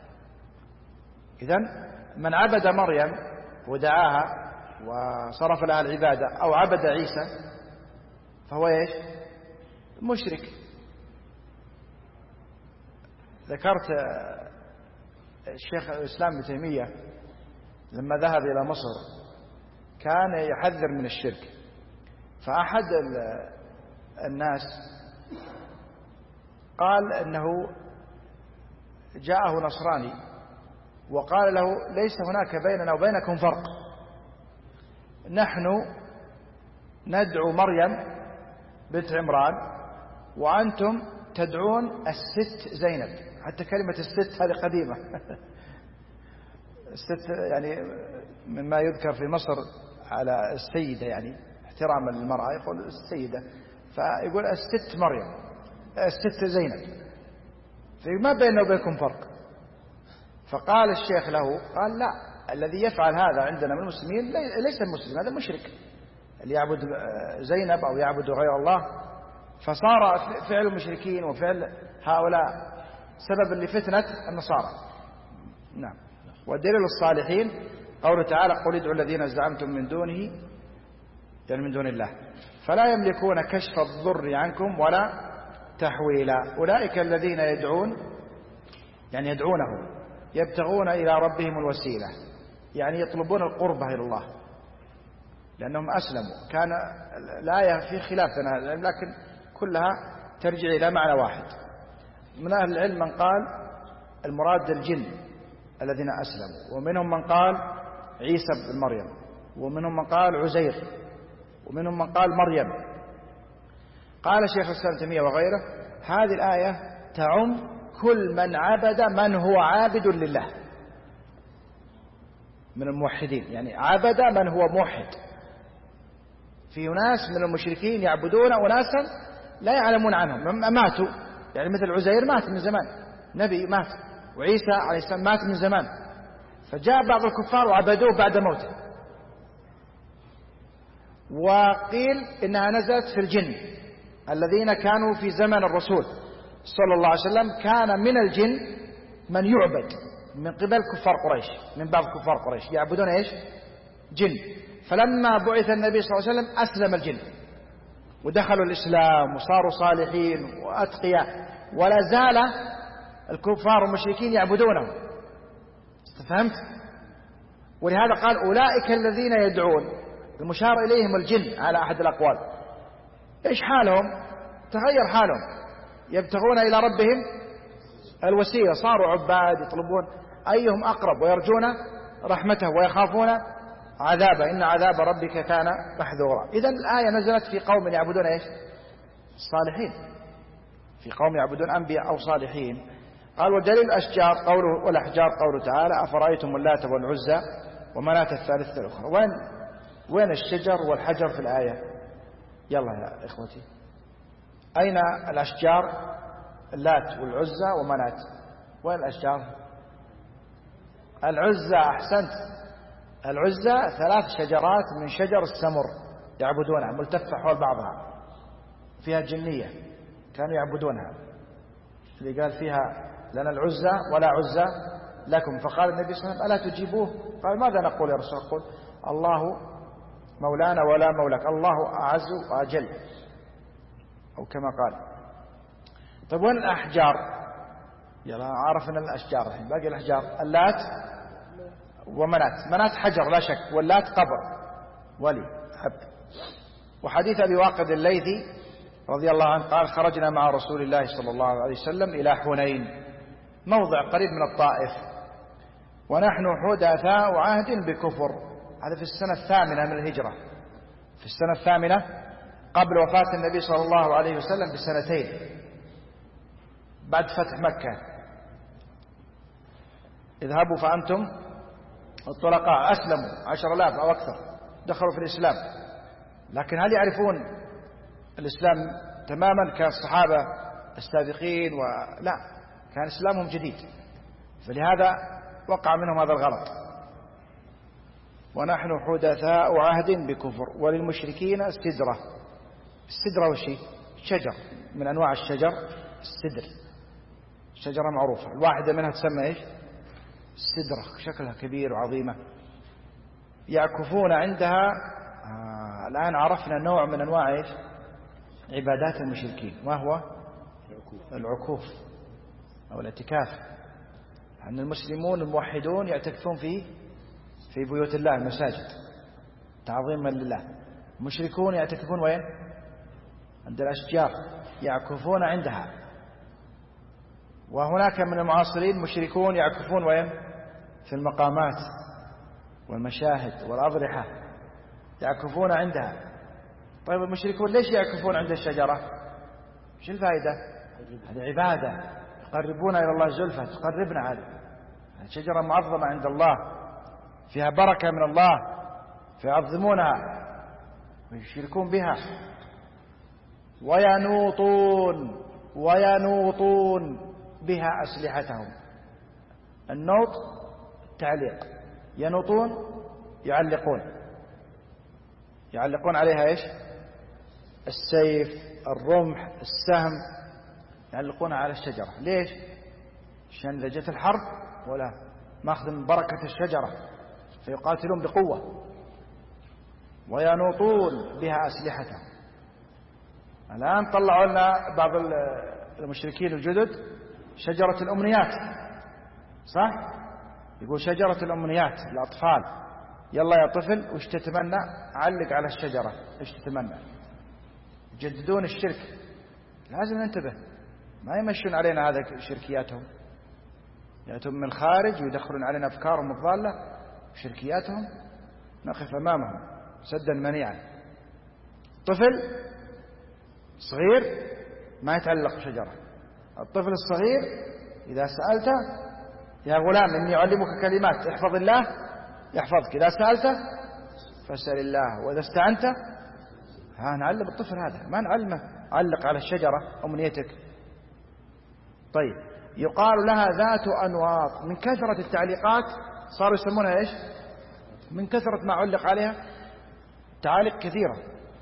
إذن من عبد مريم ودعاها وصرف لها العبادة أو عبد عيسى فهو إيش؟ مشرك. ذكرت الشيخ الإسلام ابن تيمية لما ذهب إلى مصر كان يحذر من الشرك، فأحد الناس قال إنه جاءه نصراني وقال له ليس هناك بيننا وبينكم فرق، نحن ندعو مريم بنت عمران وأنتم تدعون الست زينب. حتى كلمة الست هذه قديمة الست يعني مما يذكر في مصر على السيدة، يعني احتراما للمرأة يقول السيدة، فيقول الست مريم الست زينب، فما بيننا وبينكم فرق. فقال الشيخ له، قال لا، الذي يفعل هذا عندنا من المسلمين ليس المسلم، هذا مشرك اللي يعبد زينب أو يعبد غير الله. فصار فعل المشركين وفعل هؤلاء سببا لفتنة النصارى. نعم. والدليل الصالحين قوله تعالى قل ادعوا الذين زعمتم من دونه، يعني من دون الله، فلا يملكون كشف الضر عنكم ولا تحويلا. أولئك الذين يدعون، يعني يدعونه يبتغون إلى ربهم الوسيلة، يعني يطلبون القربة إلى الله، لأنهم أسلموا. كان الآية في خلاف بين، لكن كلها ترجع إلى معنى واحد. من أهل العلم من قال المراد الجن الذين أسلموا، ومنهم من قال عيسى بن مريم، ومنهم من قال عزير، ومنهم من قال مريم. قال شيخ الإسلام ابن تيمية وغيره هذه الآية تعم كل من عبد من هو عابد لله من الموحدين، يعني عبد من هو موحد. في ناس من المشركين يعبدون أناسا لا يعلمون عنهم، ماتوا، يعني مثل عزير مات من زمان، نبي مات، وعيسى عليه السلام مات من زمان، فجاء بعض الكفار وعبدوه بعد موته. وقيل إنها نزلت في الجن الذين كانوا في زمن الرسول صلى الله عليه وسلم، كان من الجن من يعبد من قبل كفار قريش، من بعض كفار قريش يعبدون إيش؟ جن. فلما بعث النبي صلى الله عليه وسلم أسلم الجن ودخلوا الإسلام وصاروا صالحين وأتقياء، ولا زال الكفار والمشركين يعبدونهم. فهمت؟ ولهذا قال أولئك الذين يدعون، المشار إليهم الجن على أحد الأقوال. إيش حالهم؟ تغير حالهم، يبتغون إلى ربهم الوسيلة، صاروا عباد يطلبون أيهم أقرب ويرجون رحمته ويخافون عذابه، إن عذاب ربك كان محذورا. إذن الآية نزلت في قوم يعبدون إيش؟ الصالحين، في قوم يعبدون أنبياء أو صالحين. قال ودليل الأشجار قوله والأحجار قوله تعالى أفرأيتم اللات والعزى ومناة الثالثة الأخرى. وين وين الشجر والحجر في الآية؟ يلا يا إخوتي، أين الأشجار؟ اللات والعزى ومناة، وين الأشجار؟ العزى، أحسنت، العزى ثلاث شجرات من شجر السمر يعبدونها ملتفة حول بعضها، فيها جنية كانوا يعبدونها، اللي قال فيها لنا العزى ولا عزى لكم. فقال النبي صلى الله عليه وسلم ألا تجيبوه؟ قال ماذا نقول يا رسول الله؟ قل الله مولانا ولا مولاك، الله أعز وأجل، أو كما قال. طيب وين الأحجار؟ يلا عارف أن الأشجار الحين باقي الأحجار، اللات ومنات. منات حجر لا شك، واللات قبر ولي عبد. وحديث أبي واقد الليثي رضي الله عنه قال خرجنا مع رسول الله صلى الله عليه وسلم إلى حنين، موضع قريب من الطائف، ونحن حدثاء عهد بكفر. هذا في السنة الثامنة من الهجرة، في السنة الثامنة قبل وفاة النبي صلى الله عليه وسلم بسنتين، بعد فتح مكة. اذهبوا فأنتم الطلقاء، أسلموا عشر آلاف أو أكثر، دخلوا في الإسلام، لكن هل يعرفون الإسلام تماما كالصحابة السابقين؟ ولا، كان إسلامهم جديد، فلهذا وقع منهم هذا الغلط. ونحن حدثاء عهد بكفر وللمشركين السدرة. السدرة وشي؟ شجر من أنواع الشجر، السدر شجرة معروفة، الواحدة منها تسمى إيش؟ السدرة، شكلها كبير وعظيمة، يعكفون عندها. آه الآن عرفنا نوع من أنواع إيش؟ عبادات المشركين، ما هو؟ العكوف أو الاعتكاف. أن المسلمون الموحدون يعتكفون في في بيوت الله المساجد تعظيما لله، المشركون يعتكفون وين؟ عند الأشجار، يعكفون عندها. وهناك من المعاصرين مشركون يعكفون وين؟ في المقامات والمشاهد والأضرحة، يعكفون عندها. طيب المشركون ليش يعكفون عند الشجرة؟ ايش الفائدة؟ هذه عبادة يقربون إلى الله زلفى، تقربنا. هذه شجرة معظمة عند الله، فيها بركة من الله، فيعظمونها ويشركون بها. وينوطون وينوطون بها أسلحتهم، النوط تعليق، ينوطون يعلقون، يعلقون عليها إيش؟ السيف، الرمح، السهم، يعلقون على الشجرة. ليش؟ عشان إذا جت الحرب ولا ماخذ من بركة الشجرة فيقاتلون بقوة، وينوطون بها أسلحتهم. الآن طلعوا لنا بعض المشركين الجدد شجرة الأمنيات، صح؟ يقول شجرة الأمنيات الأطفال، يلا يا طفل وش تتمنى؟ علق على الشجرة وش تتمنى. يجددون الشرك. لازم ننتبه، ما يمشون علينا هذا شركياتهم، يأتون من الخارج ويدخلون علينا أفكارهم الضالة وشركياتهم، نقف أمامهم سدا منيعا. طفل صغير ما يتعلق بشجرة. الطفل الصغير إذا سألته يا غلام إني أعلمك كلمات احفظ الله يحفظك، إذا سألته فاسأل الله، وإذا استعنت ها نعلم الطفل هذا، ما نعلمه علق على الشجرة أمنيتك. طيب يقال لها ذات أنواط، من كثرة التعليقات صاروا يسمونها إيش؟ من كثرة ما علق عليها تعاليق كثيرة.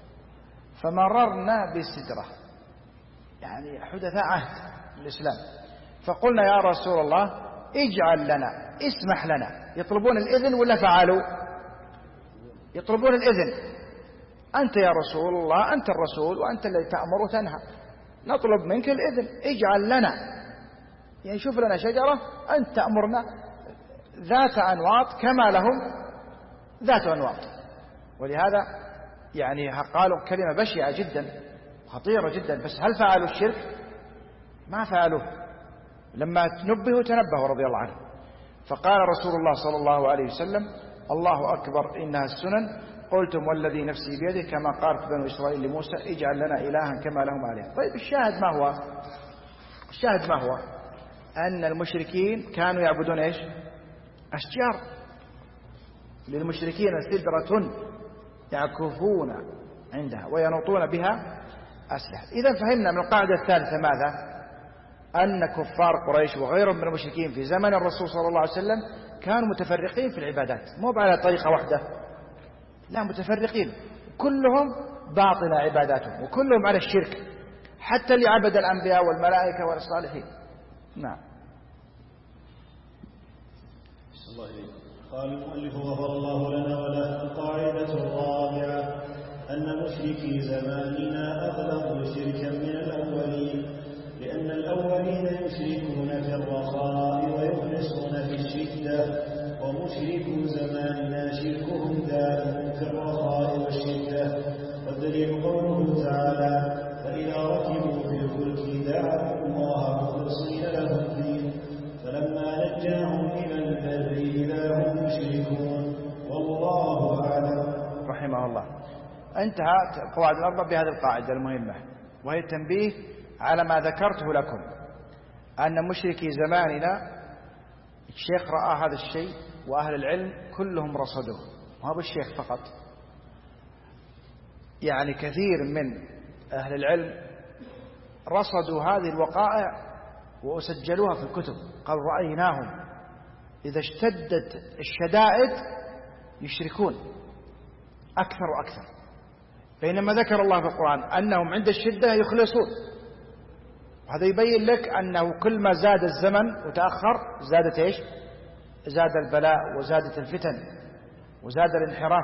فمررنا بالسدرة، يعني حدثاء عهد الإسلام، فقلنا يا رسول الله اجعل لنا، اسمح لنا. يطلبون الإذن ولا فعلوا؟ يطلبون الإذن. أنت يا رسول الله، أنت الرسول وأنت الذي تأمر وتنهى، نطلب منك الإذن، اجعل لنا، يعني شوف لنا شجرة أنت تأمرنا ذات أنواط كما لهم ذات أنواط. ولهذا يعني قالوا كلمة بشعة جدا خطيرة جدا، بس هل فعلوا الشرك؟ ما فعلوه. لما نبهوا تنبهوا رضي الله عنه. فقال رسول الله صلى الله عليه وسلم الله أكبر إنها السنن، قلتم والذي نفسي بيده كما قالت بنو إسرائيل لموسى اجعل لنا إلها كما لهم آلهة. طيب الشاهد ما هو؟ الشاهد ما هو؟ أن المشركين كانوا يعبدون إيش؟ أشجار. للمشركين سدرة يعكفون عندها وينوطون بها أسلحة. إذا فهمنا من القاعدة الثالثة ماذا؟ أن كفار قريش وغيرهم من المشركين في زمن الرسول صلى الله عليه وسلم كانوا متفرقين في العبادات، مو على طريقة واحدة، لا، متفرقين، كلهم باطلة عباداتهم وكلهم على الشرك، حتى اللي عبد الأنبياء والملائكة والصالحين. نعم. الله إليك. قال المؤلف غفر الله لنا وله: القاعدة الرابعة أن مشركي زماننا أبلغ شركا من الأولين، لأن الأولين يشركون في الرخاء ويخلصون في الشدة، ومشركو زماننا شركهم دائم في الرخاء والشدة. والدليل قوله تعالى: فإذا ركبوا في الفلك دعوا الله مخلصين له الدين فلما نجاهم إلى البر إذا هم يشركون، والله أعلم. رحمه الله. انتهت القواعد الأربع بهذه القاعدة المهمة، وهي التنبيه على ما ذكرته لكم، أن مشركي زماننا الشيخ رأى هذا الشيء وأهل العلم كلهم رصدوه، وهذا الشيخ فقط، يعني كثير من أهل العلم رصدوا هذه الوقائع وسجلوها في الكتب، قالوا رأيناهم إذا اشتدت الشدائد يشركون أكثر وأكثر، بينما ذكر الله في القرآن أنهم عند الشدة يخلصون. وهذا يبين لك أنه كل ما زاد الزمن وتأخر زادت إيش؟ زاد البلاء وزادت الفتن وزاد الانحراف.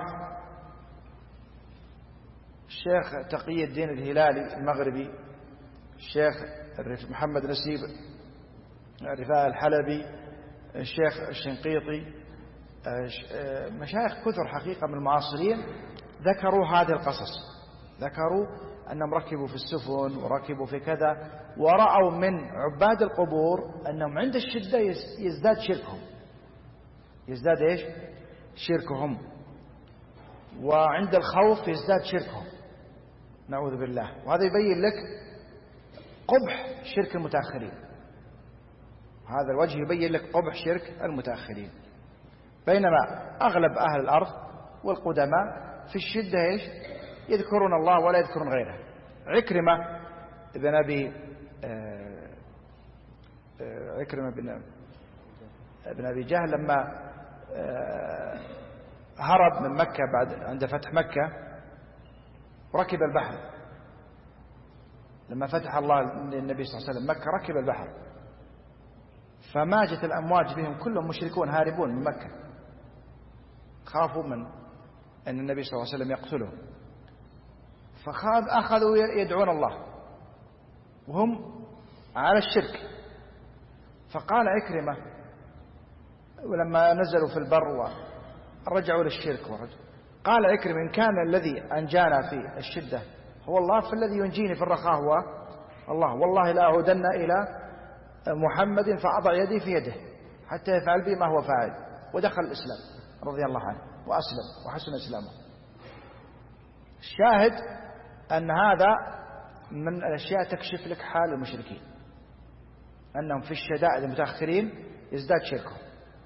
الشيخ تقي الدين الهلالي المغربي، الشيخ محمد نسيب الرفاعي الحلبي، الشيخ الشنقيطي، مشايخ كثر حقيقة من المعاصرين ذكروا هذه القصص، ذكروا أنهم ركبوا في السفن وركبوا في كذا، ورأوا من عباد القبور أنهم عند الشدة يزداد شركهم، يزداد إيش؟ شركهم، وعند الخوف يزداد شركهم، نعوذ بالله. وهذا يبين لك قبح شرك المتأخرين، هذا الوجه يبين لك قبح شرك المتأخرين. بينما أغلب أهل الأرض والقدماء في الشدة إيش؟ يذكرون الله ولا يذكرون غيره. عكرمة ابن أبي عكرمة بن بن أبي جهل لما هرب من مكة بعد عند فتح مكة وركب البحر، لما فتح الله للنبي صلى الله عليه وسلم مكة ركب البحر، فماجت الأمواج بهم كلهم مشركون هاربون من مكة، خافوا من أن النبي صلى الله عليه وسلم يقتلهم، فأخذوا يدعون الله وهم على الشرك. فقال عكرمة ولما نزلوا في البر ورجعوا للشرك ورجعوا، قال عكرمة إن كان الذي أنجانا في الشدة هو الله فالذي ينجيني في الرخاء هو الله، والله لا أعودن إلى محمد فأضع يدي في يده حتى يفعل بي ما هو فاعل. ودخل الإسلام رضي الله عنه وأسلم وحسن إسلامه. الشاهد أن هذا من الأشياء تكشف لك حال المشركين، أنهم في الشدائد المتأخرين يزداد شركهم.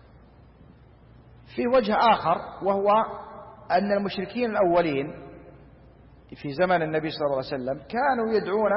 في وجه آخر وهو أن المشركين الأولين في زمن النبي صلى الله عليه وسلم كانوا يدعون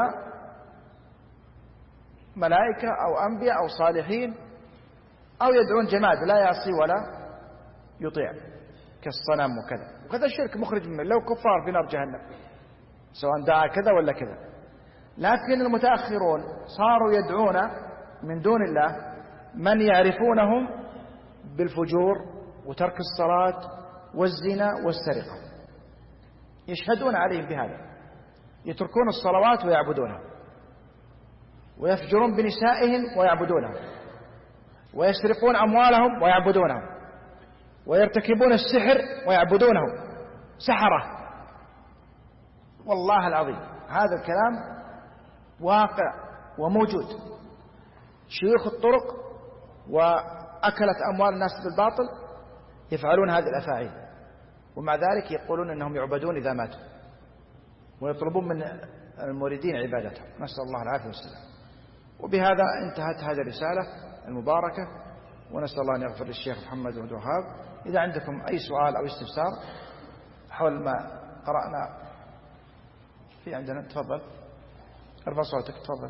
ملائكة أو أنبياء أو صالحين، أو يدعون جماد لا يعصي ولا يطيع كالصنم وكذا، وكذا الشرك مخرج منه، لو كفار في نار جهنم سواء دعا كذا ولا كذا. لكن المتأخرون صاروا يدعون من دون الله من يعرفونهم بالفجور وترك الصلاة والزنا والسرقة، يشهدون عليهم بهذا، يتركون الصلوات ويعبدونها، ويفجرون بنسائهم ويعبدونها، ويسرقون أموالهم ويعبدونهم، ويرتكبون السحر ويعبدونهم، سحرة. والله العظيم هذا الكلام واقع وموجود. شيوخ الطرق وأكلت أموال الناس بالباطل يفعلون هذه الأفاعيل، ومع ذلك يقولون أنهم يعبدون إذا ماتوا، ويطلبون من المريدين عبادتهم، نسأل الله العافية والسلام. وبهذا انتهت هذه الرسالة المباركة، ونسأل الله أن يغفر للشيخ محمد بن عبد الوهاب. إذا عندكم أي سؤال أو استفسار حول ما قرأنا في عندنا تفضل، ارفع صوتك تفضل.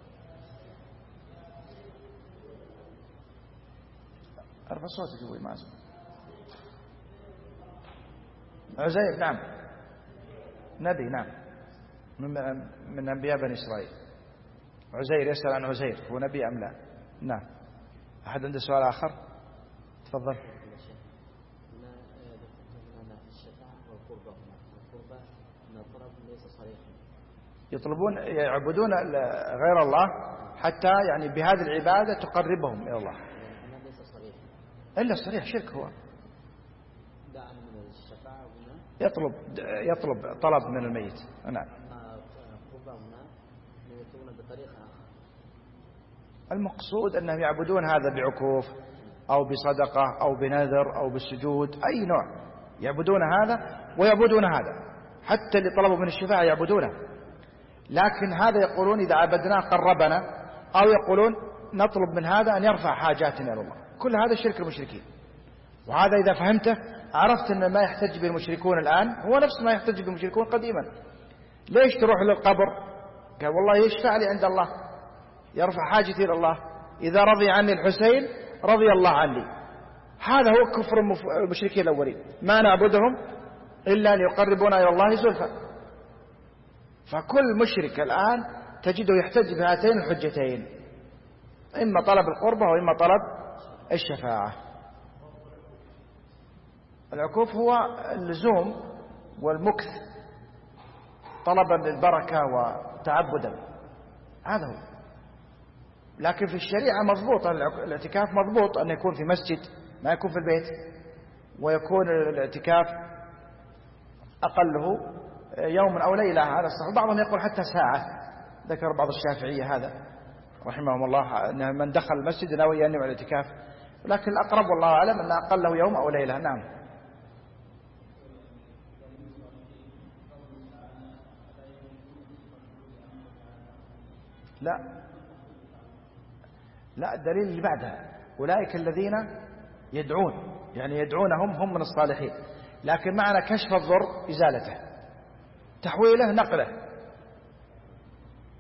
ارفع صوتك أبوي ما أسمع. عزير نعم نبي نعم من, من أنبياء بني إسرائيل. عزير يسأل عن عزير هو نبي أم لا؟ نعم. أحد عنده سؤال آخر؟ تفضل. يطلبون يعبدون غير الله حتى يعني بهذه العبادة تقربهم إلى الله. إلا صريح شرك هو. يطلب يطلب طلب من الميت. نعم. المقصود أنهم يعبدون هذا بعكوف أو بصدقة أو بنذر أو بالسجود، أي نوع يعبدون هذا ويعبدون هذا، حتى اللي طلبوا من الشفاعة يعبدونه. لكن هذا يقولون إذا عبدناه قربنا، أو يقولون نطلب من هذا أن يرفع حاجاتنا إلى الله. كل هذا شرك المشركين، وهذا إذا فهمته عرفت أن ما يحتج به المشركون الآن هو نفس ما يحتج به المشركون قديما. ليش تروح للقبر؟ قال والله يشفع لي عند الله، يرفع حاجتي إلى الله، إذا رضي عني الحسين رضي الله عني. هذا هو كفر المشركين الأولين، ما نعبدهم إلا أن يقربونا إلى الله زلفى. فكل مشرك الآن تجده يحتج بهاتين الحجتين، إما طلب القربة وإما طلب الشفاعة. العكوف هو اللزوم والمكث طلبا للبركة وتعبدا، هذا هو. لكن في الشريعة مضبوط الاعتكاف، مضبوط أن يكون في مسجد ما يكون في البيت، ويكون الاعتكاف أقله يوم أو ليلة، هذا الصحيح. بعضهم يقول حتى ساعة، ذكر بعض الشافعية هذا رحمهم الله أن من دخل المسجد ناوي أن يعمل الاعتكاف، لكن الأقرب والله أعلم أن أقله يوم أو ليلة. نعم. لا لا الدليل اللي بعدها أولئك الذين يدعون، يعني يدعونهم هم من الصالحين، لكن معنى كشف الضر إزالته، تحويله نقله.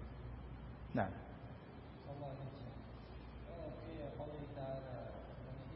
نعم.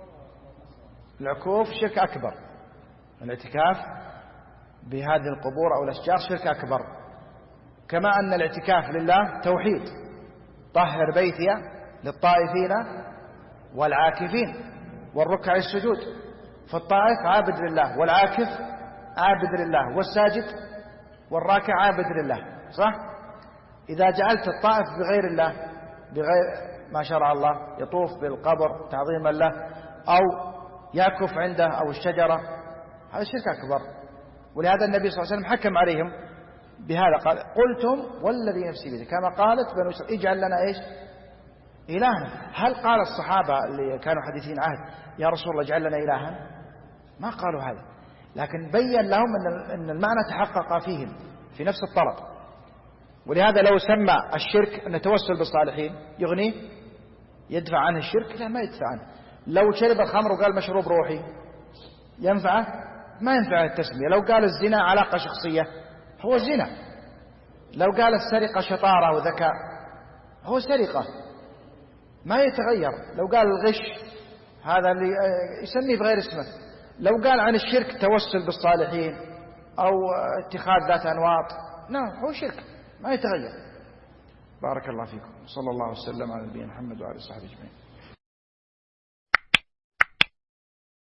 العكوف شرك أكبر، الاعتكاف بهذه القبور أو الأشجار شرك أكبر، كما أن الاعتكاف لله توحيد. طهر بيتي للطائفين والعاكفين والركع السجود، فالطائف عابد لله، والعاكف عابد لله، والساجد والراكع عابد لله، صح؟ إذا جعلت الطائف بغير الله، بغير ما شرع الله، يطوف بالقبر تعظيما له أو يعكف عنده أو الشجرة، هذا شرك أكبر. ولهذا النبي صلى الله عليه وسلم حكم عليهم بهذا، قال قلتم والذي نفسي بيده، كما قالت بنو إسرائيل اجعل لنا إيش إلها. هل قال الصحابة اللي كانوا حديثين عهد يا رسول الله اجعل لنا إلها؟ ما قالوا هذا، لكن بين لهم أن المعنى تحقق فيهم في نفس الطلب. ولهذا لو سمى الشرك أن التوسل بالصالحين يغنيه، يدفع عنه الشرك؟ لا، ما يدفع عنه. لو شرب الخمر وقال مشروب روحي ينفعه؟ ما ينفعه التسمية. لو قال الزنا علاقة شخصية هو زنا. لو قال السرقة شطارة وذكاء هو سرقة، ما يتغير. لو قال الغش هذا اللي يسميه بغير اسمه. لو قال عن الشرك توسل بالصالحين أو اتخاذ ذات أنواط، نعم هو شرك ما يتغير. بارك الله فيكم، صلى الله وسلم على نبينا محمد وعلى آله وصحبه أجمعين.